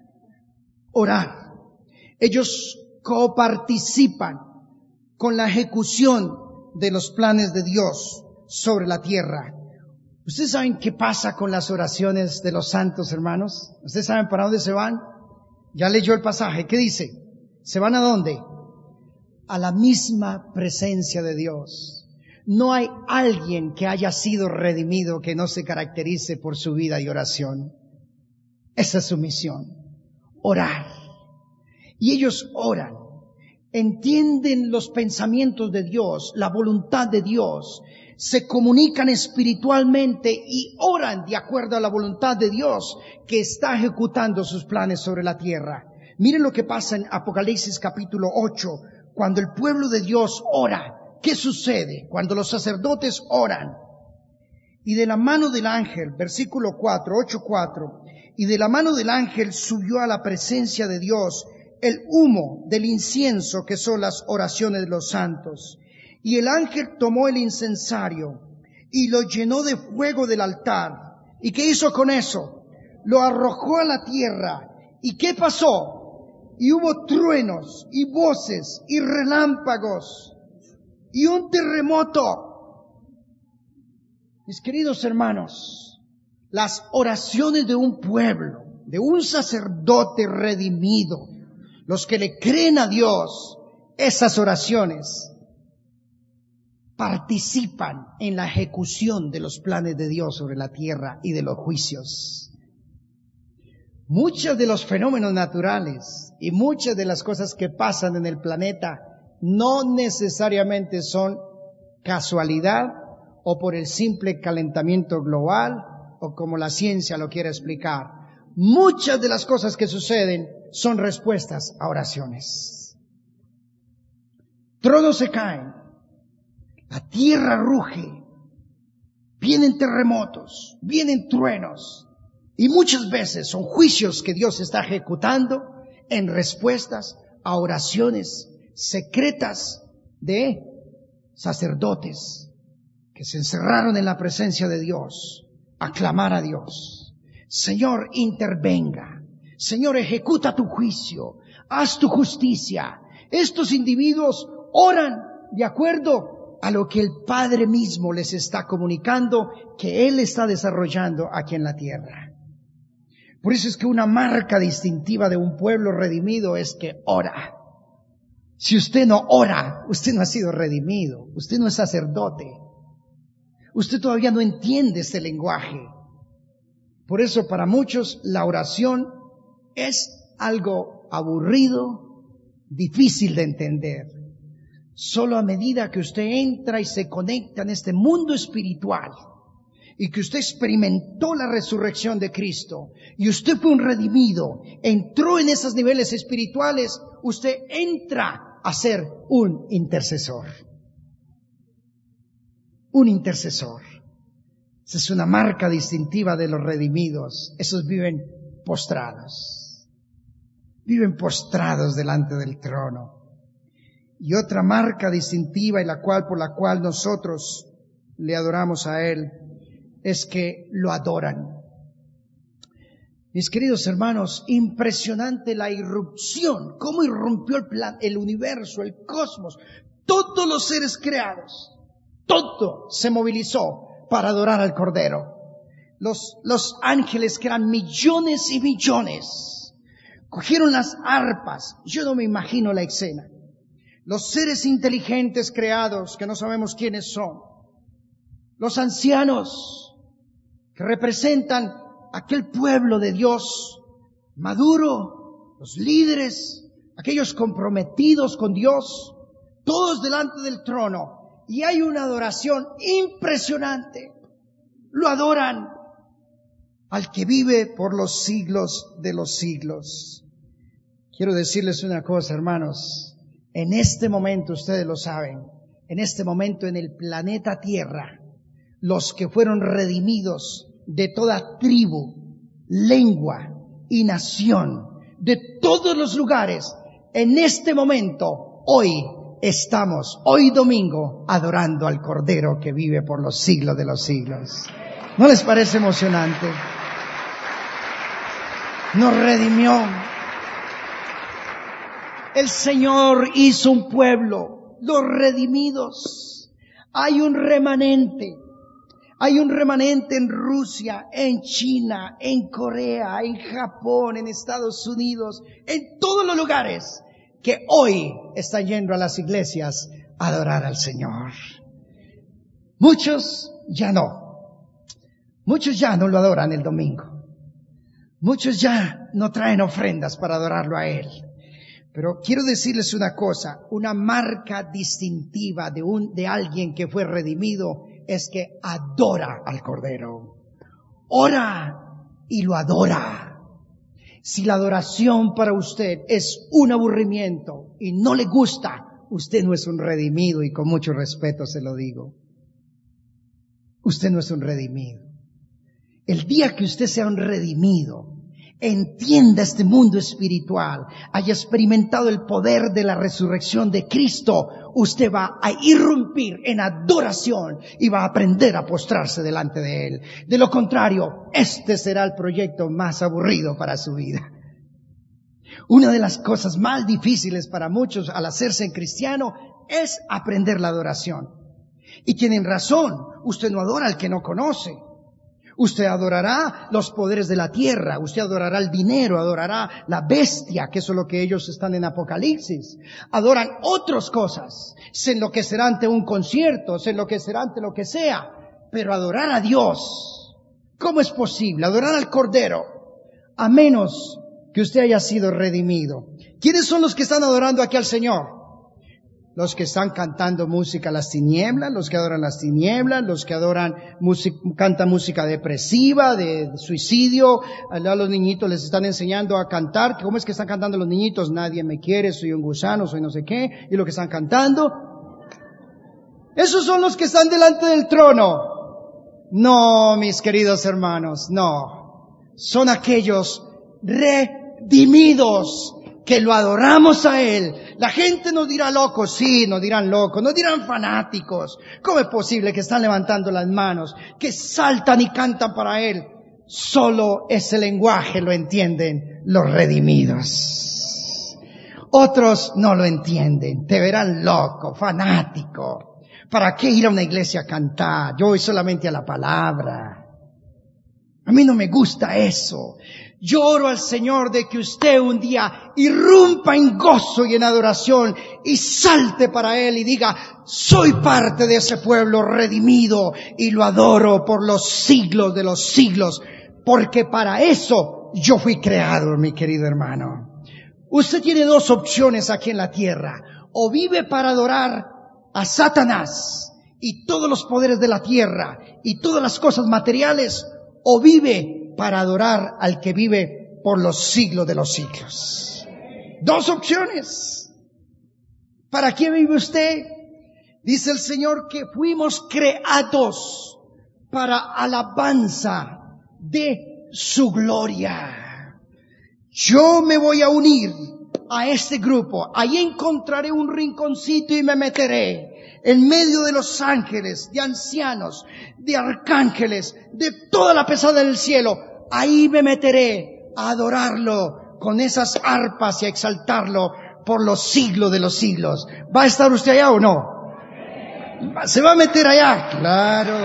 orar. Ellos coparticipan con la ejecución de los planes de Dios sobre la tierra. ¿Ustedes saben qué pasa con las oraciones de los santos, hermanos? ¿Ustedes saben para dónde se van? Ya leyó el pasaje. ¿Qué dice? ¿Se van a dónde? A la misma presencia de Dios. No hay alguien que haya sido redimido que no se caracterice por su vida y oración. Esa es su misión. Orar. Y ellos oran. Entienden los pensamientos de Dios, la voluntad de Dios, se comunican espiritualmente y oran de acuerdo a la voluntad de Dios que está ejecutando sus planes sobre la tierra. Miren lo que pasa en Apocalipsis capítulo 8, cuando el pueblo de Dios ora. ¿Qué sucede cuando los sacerdotes oran? Y de la mano del ángel, versículo 4, 8:4, y de la mano del ángel subió a la presencia de Dios el humo del incienso, que son las oraciones de los santos. Y el ángel tomó el incensario y lo llenó de fuego del altar. ¿Y qué hizo con eso? Lo arrojó a la tierra. ¿Y qué pasó? Y hubo truenos y voces y relámpagos y un terremoto. Mis queridos hermanos, las oraciones de un pueblo, de un sacerdote redimido, los que le creen a Dios, esas oraciones participan en la ejecución de los planes de Dios sobre la tierra y de los juicios. Muchos de los fenómenos naturales y muchas de las cosas que pasan en el planeta no necesariamente son casualidad o por el simple calentamiento global o como la ciencia lo quiere explicar. Muchas de las cosas que suceden son respuestas a oraciones. Tronos se caen, la tierra ruge, vienen terremotos, vienen truenos, y muchas veces son juicios que Dios está ejecutando en respuestas a oraciones secretas de sacerdotes que se encerraron en la presencia de Dios a clamar a Dios. Señor, intervenga. Señor, ejecuta tu juicio, haz tu justicia. Estos individuos oran de acuerdo a lo que el Padre mismo les está comunicando, que Él está desarrollando aquí en la tierra. Por eso es que una marca distintiva de un pueblo redimido es que ora. Si usted no ora, usted no ha sido redimido, usted no es sacerdote. Usted todavía no entiende este lenguaje. Por eso para muchos la oración es algo aburrido, difícil de entender. Solo a medida que usted entra y se conecta en este mundo espiritual y que usted experimentó la resurrección de Cristo y usted fue un redimido, entró en esos niveles espirituales, usted entra a ser un intercesor. Un intercesor. Esa es una marca distintiva de los redimidos. Esos viven postrados. Viven postrados delante del trono. Y otra marca distintiva y por la cual nosotros le adoramos a Él es que lo adoran. Mis queridos hermanos, impresionante la irrupción, cómo irrumpió el universo, el cosmos, todos los seres creados, todo se movilizó para adorar al Cordero. Los ángeles, que eran millones y millones, cogieron las arpas. Yo no me imagino la escena. Los seres inteligentes creados, que no sabemos quiénes son. Los ancianos, que representan aquel pueblo de Dios maduro, los líderes, aquellos comprometidos con Dios, todos delante del trono. Y hay una adoración impresionante. Lo adoran al que vive por los siglos de los siglos. Quiero decirles una cosa, hermanos. En este momento, ustedes lo saben, en este momento en el planeta Tierra, los que fueron redimidos de toda tribu, lengua y nación, de todos los lugares, en este momento, hoy domingo, adorando al Cordero que vive por los siglos de los siglos. ¿No les parece emocionante? Nos redimió. El Señor hizo un pueblo, los redimidos. Hay un remanente en Rusia, en China, en Corea, en Japón, en Estados Unidos, en todos los lugares que hoy están yendo a las iglesias a adorar al Señor. Muchos ya no lo adoran el domingo. Muchos ya no traen ofrendas para adorarlo a Él. Pero quiero decirles una cosa, una marca distintiva de alguien que fue redimido es que adora al Cordero. Ora y lo adora. Si la adoración para usted es un aburrimiento y no le gusta, usted no es un redimido, y con mucho respeto se lo digo. Usted no es un redimido. El día que usted sea un redimido, entienda este mundo espiritual, haya experimentado el poder de la resurrección de Cristo, usted va a irrumpir en adoración y va a aprender a postrarse delante de Él. De lo contrario, este será el proyecto más aburrido para su vida. Una de las cosas más difíciles para muchos al hacerse cristiano es aprender la adoración. Y tienen razón, usted no adora al que no conoce. Usted adorará los poderes de la tierra, usted adorará el dinero, adorará la bestia, que eso es lo que ellos están en Apocalipsis. Adoran otras cosas, se enloquecerá ante un concierto, se enloquecerá ante lo que sea, pero adorar a Dios, ¿cómo es posible? Adorar al Cordero, a menos que usted haya sido redimido. ¿Quiénes son los que están adorando aquí al Señor? Los que están cantando música a las tinieblas, los que adoran las tinieblas, los que cantan música depresiva, de suicidio. A los niñitos les están enseñando a cantar. ¿Cómo es que están cantando los niñitos? Nadie me quiere, soy un gusano, soy no sé qué. Y lo que están cantando. Esos son los que están delante del trono. No, mis queridos hermanos, no. Son aquellos redimidos que lo adoramos a Él. La gente nos dirá locos, sí, nos dirán locos, nos dirán fanáticos. ¿Cómo es posible que están levantando las manos, que saltan y cantan para Él? Solo ese lenguaje lo entienden los redimidos. Otros no lo entienden, te verán loco, fanático. ¿Para qué ir a una iglesia a cantar? Yo voy solamente a la palabra. A mí no me gusta eso. Yo oro al Señor de que usted un día irrumpa en gozo y en adoración y salte para Él y diga, soy parte de ese pueblo redimido y lo adoro por los siglos de los siglos, porque para eso yo fui creado, mi querido hermano. Usted tiene dos opciones aquí en la tierra. O vive para adorar a Satanás y todos los poderes de la tierra y todas las cosas materiales, o vive para adorar al que vive por los siglos de los siglos. Dos opciones. ¿Para qué vive usted? Dice el Señor que fuimos creados para alabanza de su gloria. Yo me voy a unir a este grupo. Ahí encontraré un rinconcito y me meteré en medio de los ángeles, de ancianos, de arcángeles, de toda la pesada del cielo. Ahí me meteré a adorarlo con esas arpas y a exaltarlo por los siglos de los siglos. ¿Va a estar usted allá o no? ¿Se va a meter allá? Claro.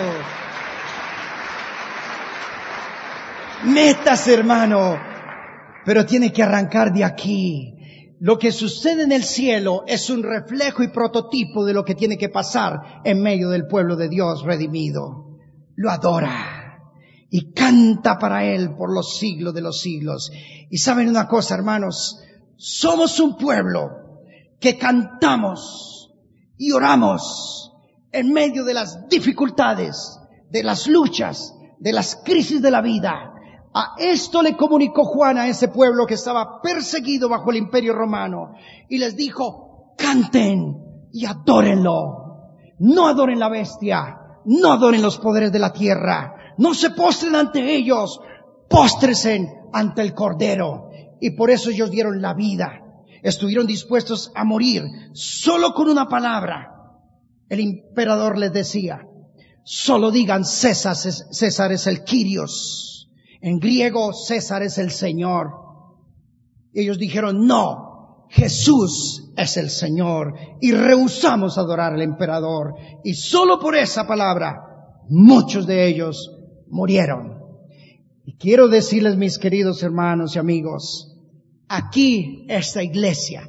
Métase, hermano. Pero tiene que arrancar de aquí. Lo que sucede en el cielo es un reflejo y prototipo de lo que tiene que pasar en medio del pueblo de Dios redimido. Lo adora y canta para Él por los siglos de los siglos. Y saben una cosa, hermanos, somos un pueblo que cantamos y oramos en medio de las dificultades, de las luchas, de las crisis de la vida. A esto le comunicó Juan a ese pueblo que estaba perseguido bajo el imperio romano y les dijo: canten y adórenlo. No adoren la bestia, no adoren los poderes de la tierra, no se postren ante ellos, póstresen ante el Cordero. Y por eso ellos dieron la vida, estuvieron dispuestos a morir solo con una palabra. El emperador les decía: solo digan César, César es el Kyrios. En griego, César es el Señor. Ellos dijeron: no, Jesús es el Señor. Y rehusamos adorar al emperador. Y solo por esa palabra, muchos de ellos murieron. Y quiero decirles, mis queridos hermanos y amigos, aquí esta iglesia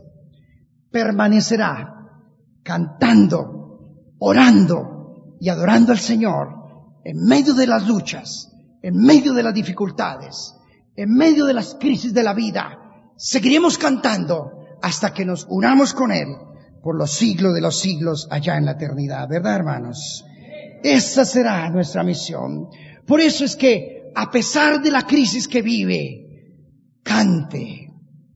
permanecerá cantando, orando y adorando al Señor en medio de las luchas, en medio de las dificultades, en medio de las crisis de la vida. Seguiremos cantando hasta que nos unamos con Él por los siglos de los siglos allá en la eternidad. ¿Verdad, hermanos? Esa será nuestra misión. Por eso es que, a pesar de la crisis que vive, cante.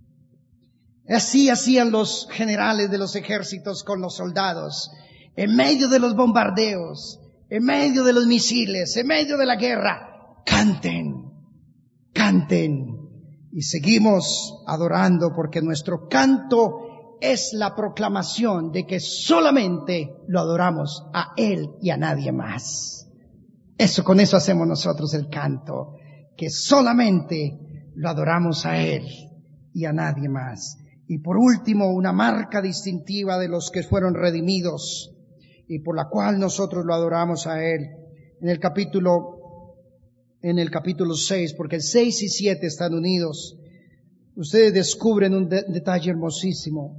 Así hacían los generales de los ejércitos con los soldados. En medio de los bombardeos, en medio de los misiles, en medio de la guerra, canten, canten. Y seguimos adorando porque nuestro canto es la proclamación de que solamente lo adoramos a Él y a nadie más. Con eso hacemos nosotros el canto, que solamente lo adoramos a Él y a nadie más. Y por último, una marca distintiva de los que fueron redimidos y por la cual nosotros lo adoramos a Él. En el capítulo 6, porque el 6 y 7 están unidos, ustedes descubren un detalle hermosísimo.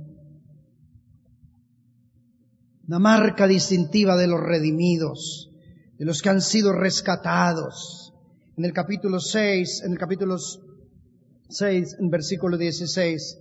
Una marca distintiva de los redimidos, de los que han sido rescatados. En el capítulo 6, en versículo 16.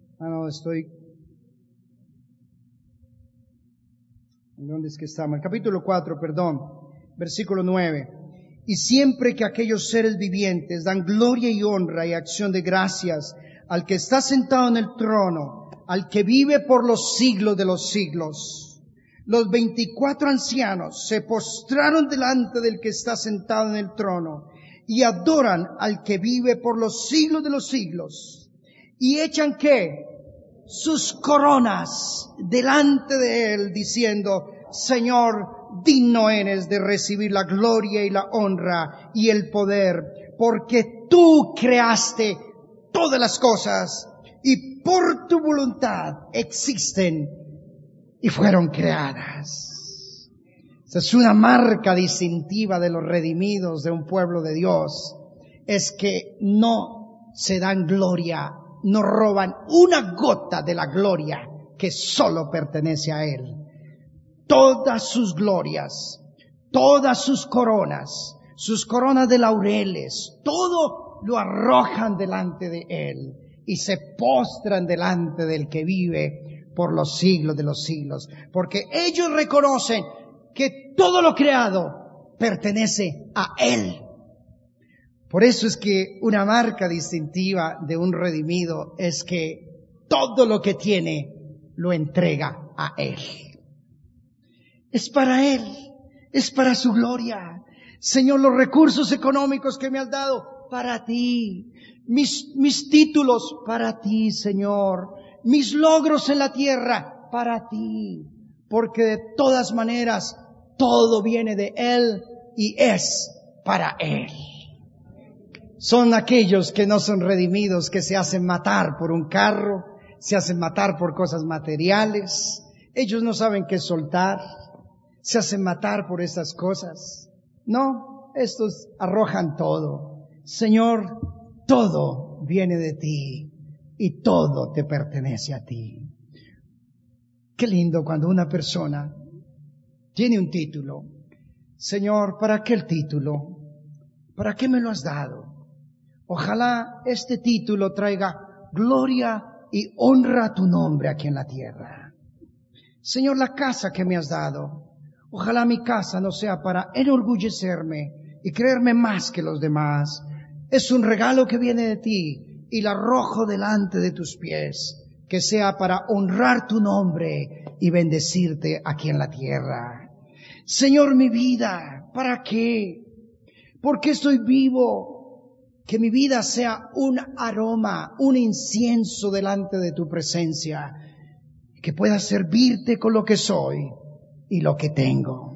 ¿Dónde es que estamos? El capítulo 4, versículo 9. Y siempre que aquellos seres vivientes dan gloria y honra y acción de gracias al que está sentado en el trono, al que vive por los siglos de los siglos, los 24 ancianos se postraron delante del que está sentado en el trono y adoran al que vive por los siglos de los siglos. Y echan ¿qué? Sus coronas delante de Él, diciendo: Señor, digno eres de recibir la gloria y la honra y el poder, porque tú creaste todas las cosas y por tu voluntad existen y fueron creadas. Esa es una marca distintiva de los redimidos de un pueblo de Dios, es que no se dan gloria, no roban una gota de la gloria que solo pertenece a Él. Todas sus glorias, todas sus coronas de laureles, todo lo arrojan delante de Él y se postran delante del que vive por los siglos de los siglos. Porque ellos reconocen que todo lo creado pertenece a Él. Por eso es que una marca distintiva de un redimido es que todo lo que tiene lo entrega a Él. Es para Él, es para su gloria. Señor, los recursos económicos que me has dado, para ti. Mis títulos, para ti, Señor. Mis logros en la tierra, para ti. Porque de todas maneras, todo viene de Él y es para Él. Son aquellos que no son redimidos, que se hacen matar por un carro, se hacen matar por cosas materiales. Ellos no saben qué soltar, se hacen matar por estas cosas. No, estos arrojan todo. Señor, todo viene de ti y todo te pertenece a ti. Qué lindo cuando una persona tiene un título. Señor, ¿para qué el título? ¿Para qué me lo has dado? Ojalá este título traiga gloria y honra a tu nombre aquí en la tierra. Señor, la casa que me has dado, ojalá mi casa no sea para enorgullecerme y creerme más que los demás. Es un regalo que viene de ti y la arrojo delante de tus pies, que sea para honrar tu nombre y bendecirte aquí en la tierra. Señor, mi vida, ¿para qué? ¿Por qué estoy vivo? Que mi vida sea un aroma, un incienso delante de tu presencia, que pueda servirte con lo que soy y lo que tengo.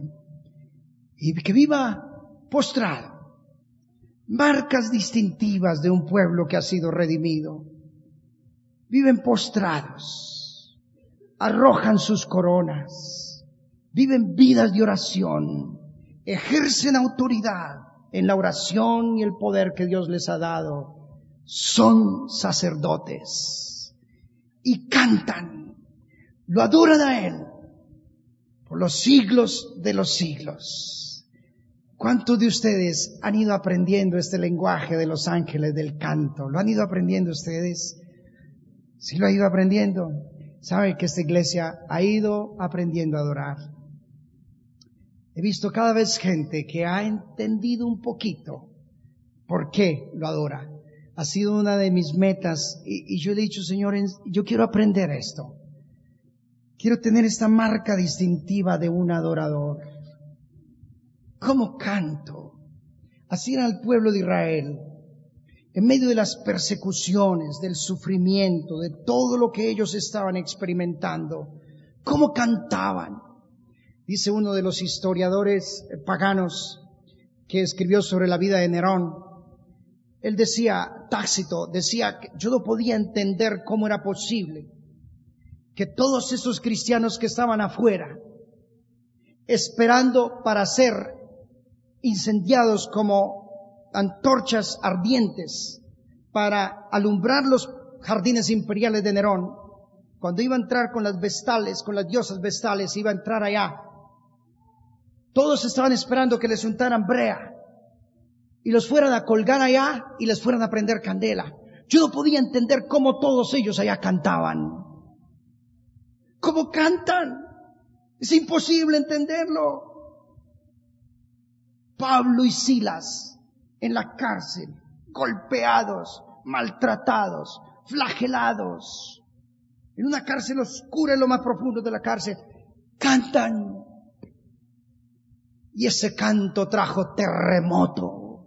Y que viva postrado. Marcas distintivas de un pueblo que ha sido redimido. Viven postrados, arrojan sus coronas, viven vidas de oración, ejercen autoridad en la oración y el poder que Dios les ha dado. Son sacerdotes y cantan, lo adoran a Él por los siglos de los siglos. ¿Cuántos de ustedes han ido aprendiendo este lenguaje de los ángeles del canto? ¿Lo han ido aprendiendo ustedes? ¿Sí lo han ido aprendiendo? ¿Sabe que esta iglesia ha ido aprendiendo a adorar? He visto cada vez gente que ha entendido un poquito por qué lo adora. Ha sido una de mis metas y yo le he dicho, Señor, yo quiero aprender esto. Quiero tener esta marca distintiva de un adorador. ¿Cómo canto? Así era el pueblo de Israel. En medio de las persecuciones, del sufrimiento, de todo lo que ellos estaban experimentando, ¿cómo cantaban? Dice uno de los historiadores paganos que escribió sobre la vida de Nerón. Él decía, Tácito, decía que yo no podía entender cómo era posible que todos esos cristianos que estaban afuera, esperando para ser incendiados como antorchas ardientes para alumbrar los jardines imperiales de Nerón, cuando iba a entrar con las vestales, con las diosas vestales, iba a entrar allá. Todos estaban esperando que les untaran brea y los fueran a colgar allá y les fueran a prender candela. Yo no podía entender cómo todos ellos allá cantaban. ¿Cómo cantan? Es imposible entenderlo. Pablo y Silas en la cárcel, golpeados, maltratados, flagelados, en una cárcel oscura en lo más profundo de la cárcel, cantan. Y ese canto trajo terremoto.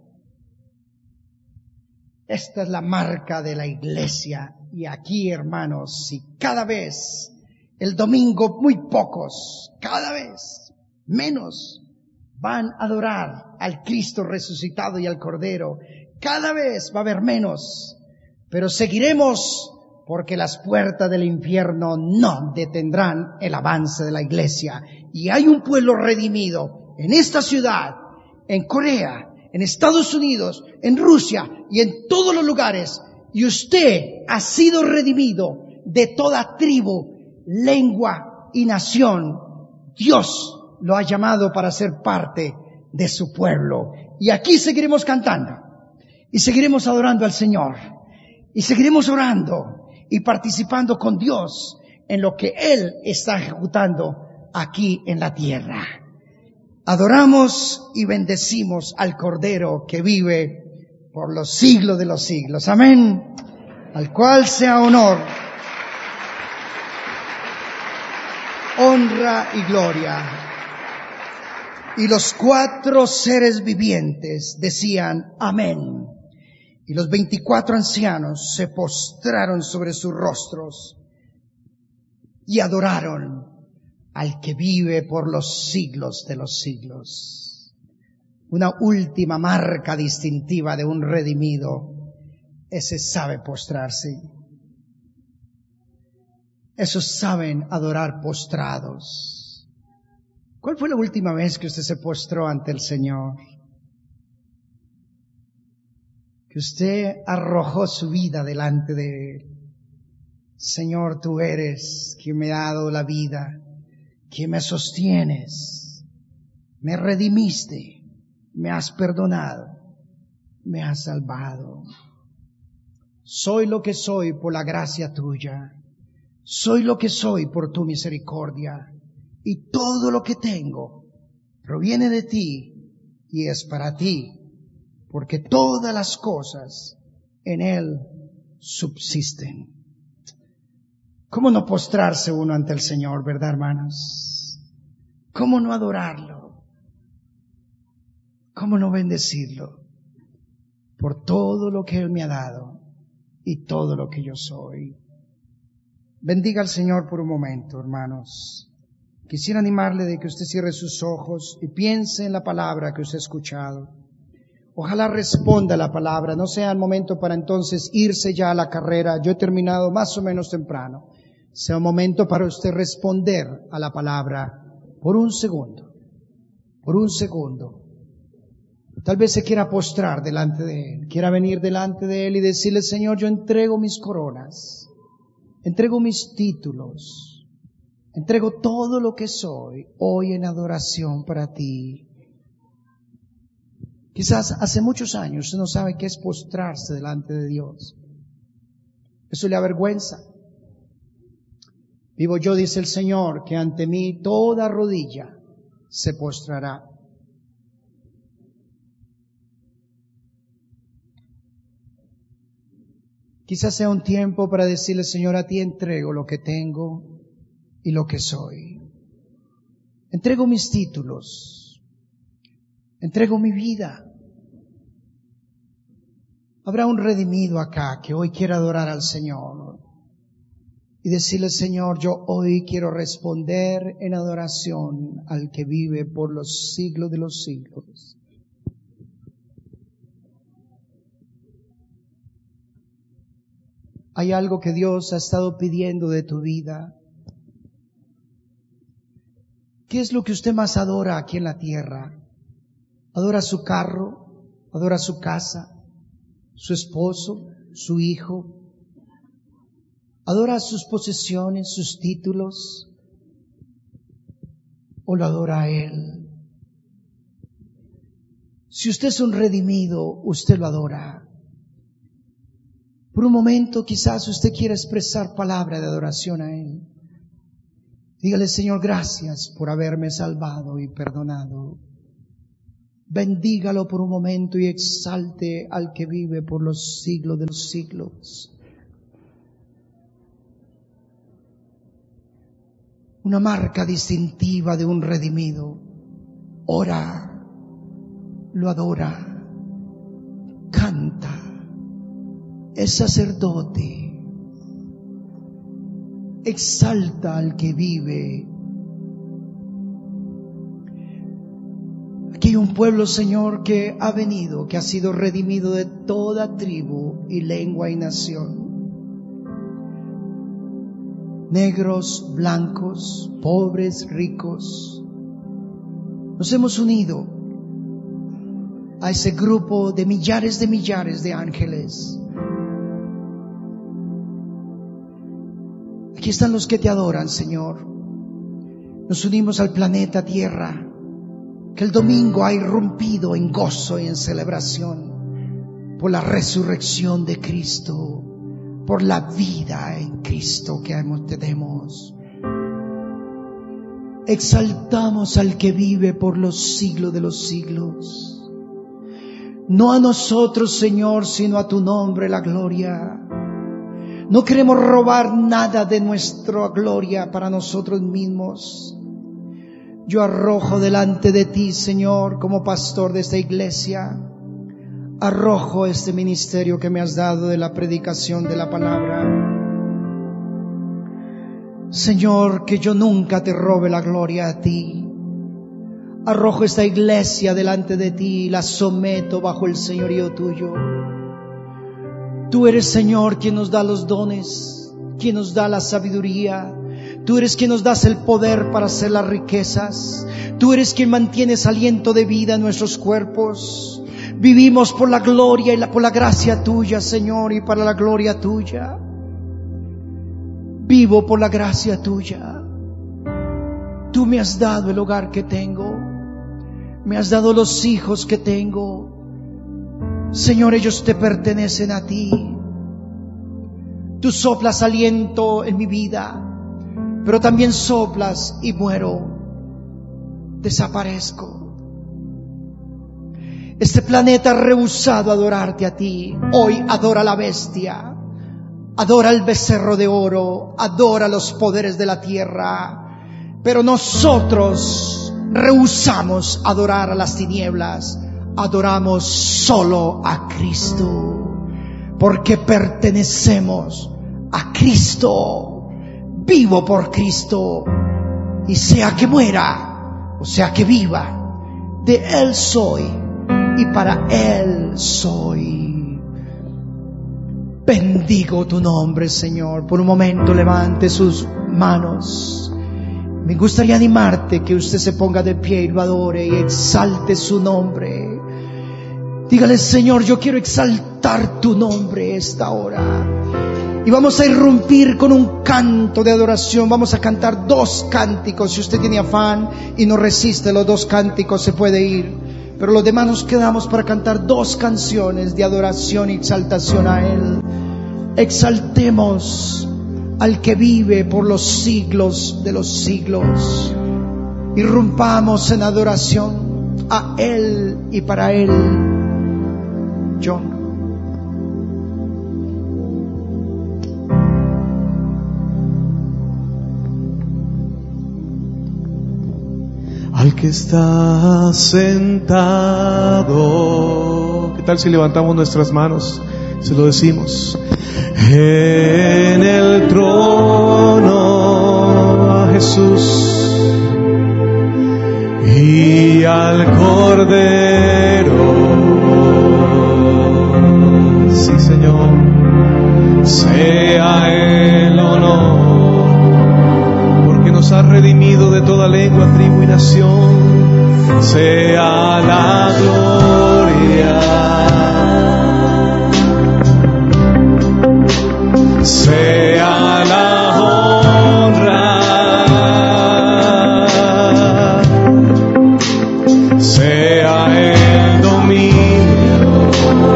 Esta es la marca de la iglesia. Y aquí, hermanos, si cada vez, el domingo muy pocos, cada vez menos, van a adorar al Cristo resucitado y al Cordero, cada vez va a haber menos, pero seguiremos porque las puertas del infierno no detendrán el avance de la iglesia. Y hay un pueblo redimido en esta ciudad, en Corea, en Estados Unidos, en Rusia y en todos los lugares. Y usted ha sido redimido de toda tribu, lengua y nación. Dios lo ha llamado para ser parte de su pueblo. Y aquí seguiremos cantando. Y seguiremos adorando al Señor. Y seguiremos orando y participando con Dios en lo que Él está ejecutando aquí en la tierra. Adoramos y bendecimos al Cordero que vive por los siglos de los siglos. Amén. Al cual sea honor, honra y gloria. Y los 4 seres vivientes decían amén. Y los 24 ancianos se postraron sobre sus rostros y adoraron al que vive por los siglos de los siglos. Una última marca distintiva de un redimido. Ese sabe postrarse. Esos saben adorar postrados. ¿Cuál fue la última vez que usted se postró ante el Señor? Que usted arrojó su vida delante de Él. Señor, tú eres quien me ha dado la vida, quien me sostienes, me redimiste, me has perdonado, me has salvado. Soy lo que soy por la gracia tuya. Soy lo que soy por tu misericordia. Y todo lo que tengo proviene de ti y es para ti, porque todas las cosas en Él subsisten. ¿Cómo no postrarse uno ante el Señor, verdad, hermanos? ¿Cómo no adorarlo? ¿Cómo no bendecirlo? Por todo lo que Él me ha dado y todo lo que yo soy. Bendiga al Señor por un momento, hermanos. Quisiera animarle de que usted cierre sus ojos y piense en la palabra que usted ha escuchado. Ojalá responda a la palabra, no sea el momento para entonces irse ya a la carrera. Yo he terminado más o menos temprano. Sea un momento para usted responder a la palabra por un segundo. Por un segundo. Tal vez se quiera postrar delante de Él, quiera venir delante de Él y decirle, Señor, yo entrego mis coronas, entrego mis títulos, entrego todo lo que soy hoy en adoración para ti. Quizás hace muchos años usted no sabe qué es postrarse delante de Dios. Eso le avergüenza. Vivo yo, dice el Señor, que ante mí toda rodilla se postrará. Quizás sea un tiempo para decirle, Señor, a ti entrego lo que tengo y lo que soy. Entrego mis títulos. Entrego mi vida. Habrá un redimido acá que hoy quiera adorar al Señor y decirle, Señor, yo hoy quiero responder en adoración al que vive por los siglos de los siglos. ¿Hay algo que Dios ha estado pidiendo de tu vida? ¿Qué es lo que usted más adora aquí en la tierra? ¿Adora su carro? ¿Adora su casa? ¿Su esposo? ¿Su hijo? ¿Adora sus posesiones, sus títulos? ¿O lo adora a Él? Si usted es un redimido, usted lo adora. Por un momento quizás usted quiera expresar palabra de adoración a Él. Dígale, Señor, gracias por haberme salvado y perdonado. Bendígalo por un momento y exalte al que vive por los siglos de los siglos. Una marca distintiva de un redimido. Ora, lo adora, canta, es sacerdote, exalta al que vive. Aquí hay un pueblo, Señor, que ha venido, que ha sido redimido de toda tribu y lengua y nación. Negros, blancos, pobres, ricos. Nos hemos unido a ese grupo de millares de ángeles. Aquí están los que te adoran, Señor. Nos unimos al planeta Tierra, que el domingo ha irrumpido en gozo y en celebración por la resurrección de Cristo, por la vida en Cristo que tenemos. exaltamos al que vive por los siglos de los siglos. No a nosotros, Señor, sino a tu nombre la gloria. No queremos robar nada de nuestra gloria para nosotros mismos. Yo arrojo delante de ti, Señor, como pastor de esta iglesia, arrojo este ministerio que me has dado de la predicación de la palabra. Señor, que yo nunca te robe la gloria a ti. Arrojo esta iglesia delante de ti y la someto bajo el señorío tuyo. Tú eres, Señor, quien nos da los dones, quien nos da la sabiduría. Tú eres quien nos das el poder para hacer las riquezas. Tú eres quien mantienes aliento de vida en nuestros cuerpos. Vivimos por la gloria y por la gracia tuya, Señor, y para la gloria tuya. Vivo por la gracia tuya. Tú me has dado el hogar que tengo. Me has dado los hijos que tengo. Señor, ellos te pertenecen a ti. Tú soplas aliento en mi vida, pero también soplas y muero, desaparezco. Este planeta ha rehusado adorarte a ti. Hoy adora a la bestia, adora al becerro de oro, adora los poderes de la tierra. Pero nosotros rehusamos adorar a las tinieblas. Adoramos solo a Cristo, porque pertenecemos a Cristo. Vivo por Cristo, y sea que muera o sea que viva, de Él soy y para Él soy. Bendigo tu nombre, Señor. Por un momento levante sus manos. Me gustaría animarte que usted se ponga de pie y lo adore y exalte su nombre. Dígale: Señor, yo quiero exaltar tu nombre esta hora. Y vamos a irrumpir con un canto de adoración. Vamos a cantar 2 cánticos. Si usted tiene afán y no resiste los 2 cánticos, se puede ir. Pero los demás nos quedamos para cantar 2 canciones de adoración y exaltación a Él. Exaltemos al que vive por los siglos de los siglos. Irrumpamos en adoración a Él y para Él. John. Al que está sentado. ¿Qué tal si levantamos nuestras manos? Se lo decimos. En el trono a Jesús y al Cordero. Sí, Señor, sea el honor, porque nos ha redimido de toda lengua, tribu y nación. Sea la gloria, sea la honra, sea el dominio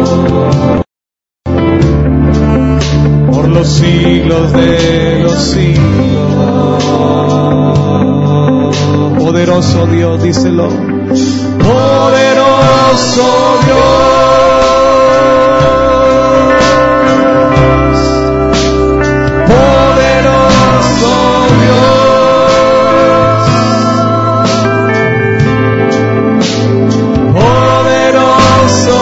por los siglos de los siglos. Poderoso Dios, díselo. Poderoso Dios, poderoso Dios, poderoso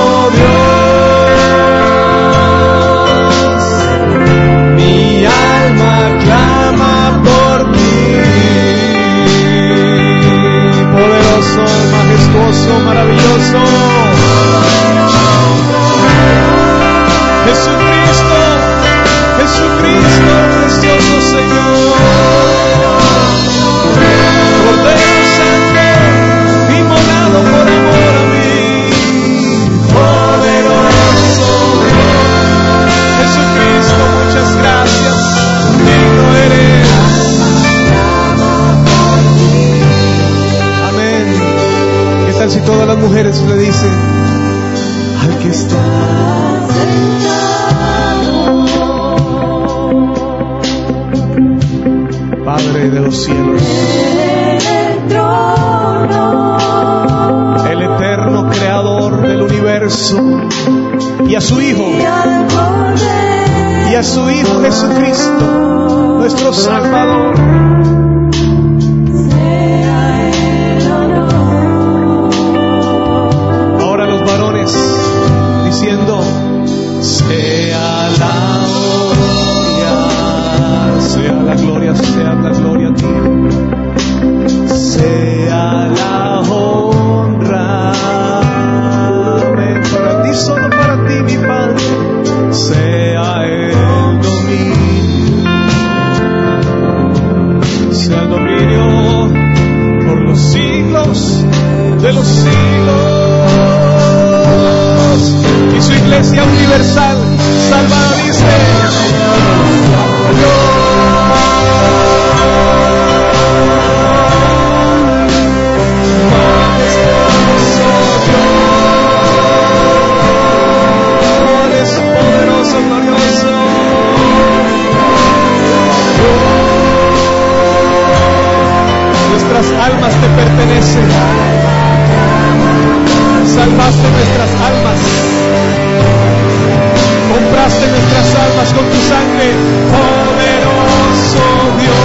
Dios, mi alma clama por ti. Poderoso, majestuoso, maravilloso Jesucristo, Jesucristo, precioso Señor, Cordero Santo, inmolado por amor a mí. Poderoso Dios, Jesucristo, muchas gracias, digno eres. Amén. ¿Qué tal si todas las mujeres le dicen al que está Padre de los cielos? el eterno creador del universo, y a su Hijo Jesucristo, nuestro Salvador. Ahora los varones diciendo: sea la gloria, sea la gloria a ti, sea la honra, amén, para ti, solo para ti, mi Padre, sea el dominio por los siglos de los siglos. Y su iglesia universal salvada dice: nuestras almas te pertenecen, salvaste nuestras almas, compraste nuestras almas con tu sangre, poderoso Dios.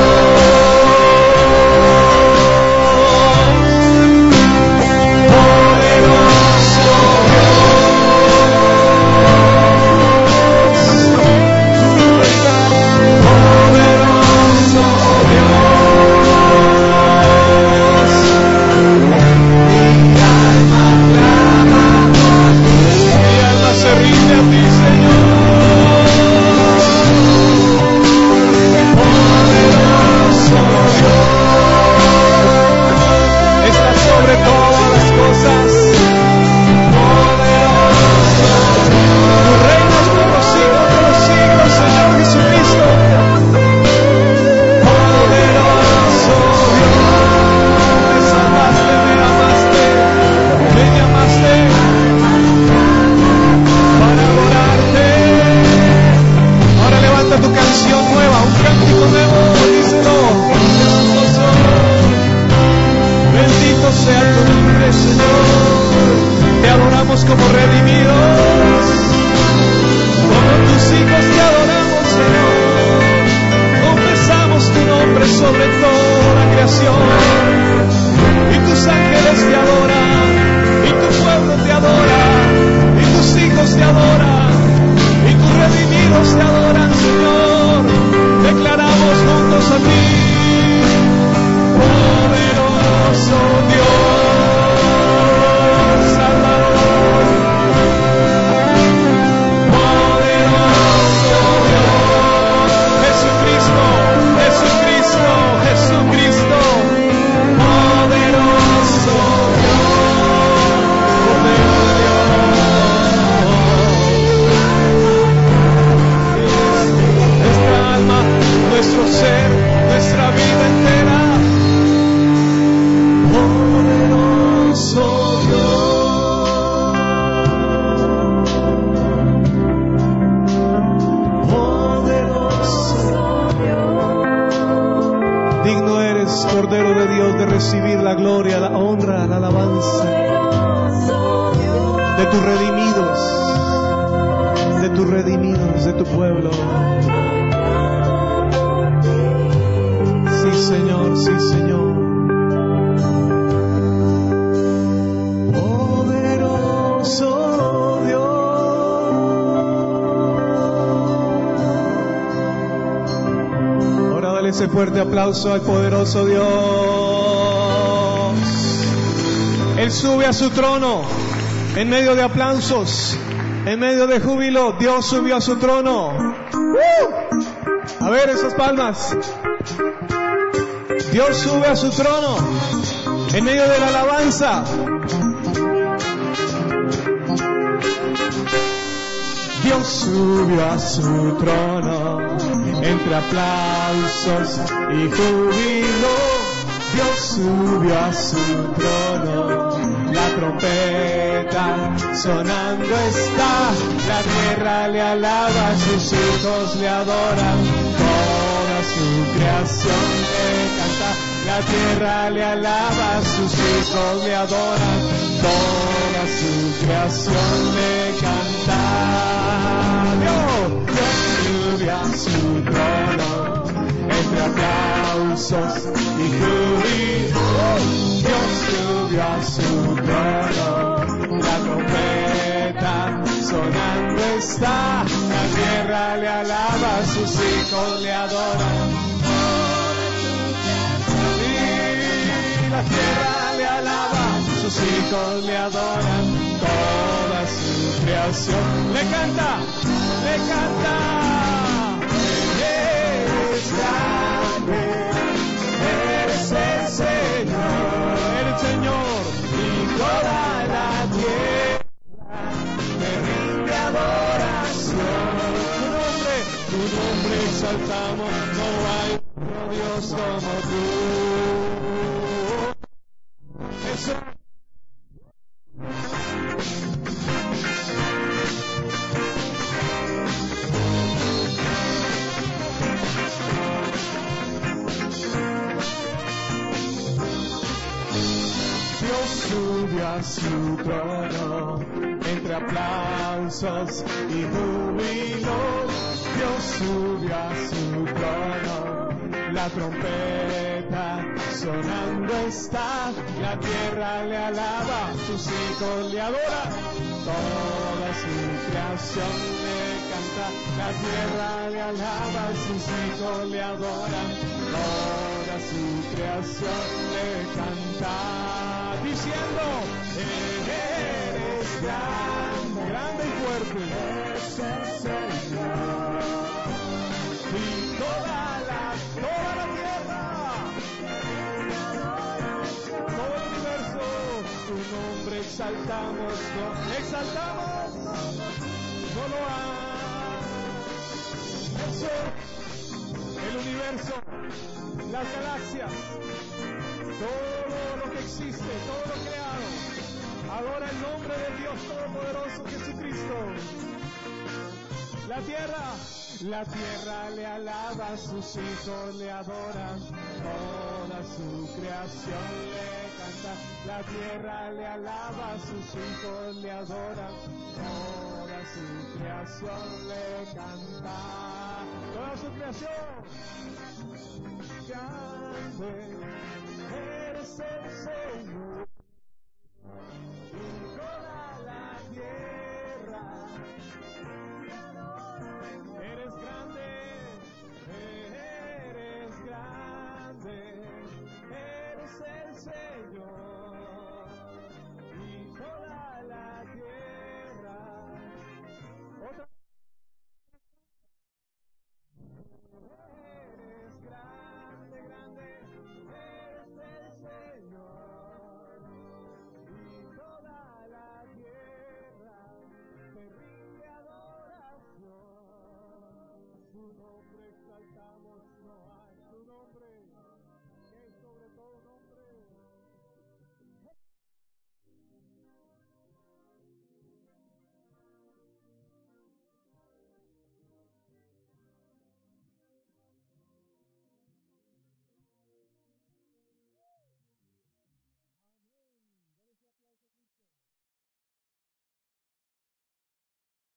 Ese fuerte aplauso al poderoso Dios. Él sube a su trono en medio de aplausos, en medio de júbilo. Dios subió a su trono. A ver esas palmas. Dios sube a su trono en medio de la alabanza. Dios subió a su trono entre aplausos y júbilo. Dios subió a su trono, la trompeta sonando está, la tierra le alaba, sus hijos le adoran, todas su creación le canta, la tierra le alaba, sus hijos le adoran, toda su creación le canta. Dios sube a su trono, entre aplausos y júbilo. Dios subió a su trono, la trompeta sonando está, la tierra le alaba, sus hijos le adoran. Y la tierra le alaba, sus hijos le adoran, toda su creación le canta, le canta. Eres grande, eres el Señor, y toda la tierra te rinde adoración. Tu nombre exaltamos, no hay otro Dios como tú. Eso. Subió a su trono, entre aplausos y júbilo. Dios subió a su trono, la trompeta sonando está, la tierra le alaba, sus hijos le adoran, toda su creación le canta, la tierra le alaba, sus hijos le adoran, toda su creación le canta. Diciendo, eres grande, grande y fuerte, eres el Señor, y toda la tierra, todo el universo, tu nombre exaltamos, solo el sol, el universo, las galaxias, todo lo que existe, todo lo creado, adora el nombre de Dios Todopoderoso Jesucristo. La tierra le alaba, sus hijos le adoran, toda su creación le canta. La tierra le alaba, sus hijos le adoran, toda su creación le canta. Toda su creación. Grande eres el Señor, y toda la tierra eres grande, eres el Señor, y toda la tierra. Otra. Eres grande, eres el Señor, y toda la tierra te rinde adoración. Tu nombre exaltamos, no hay tu nombre.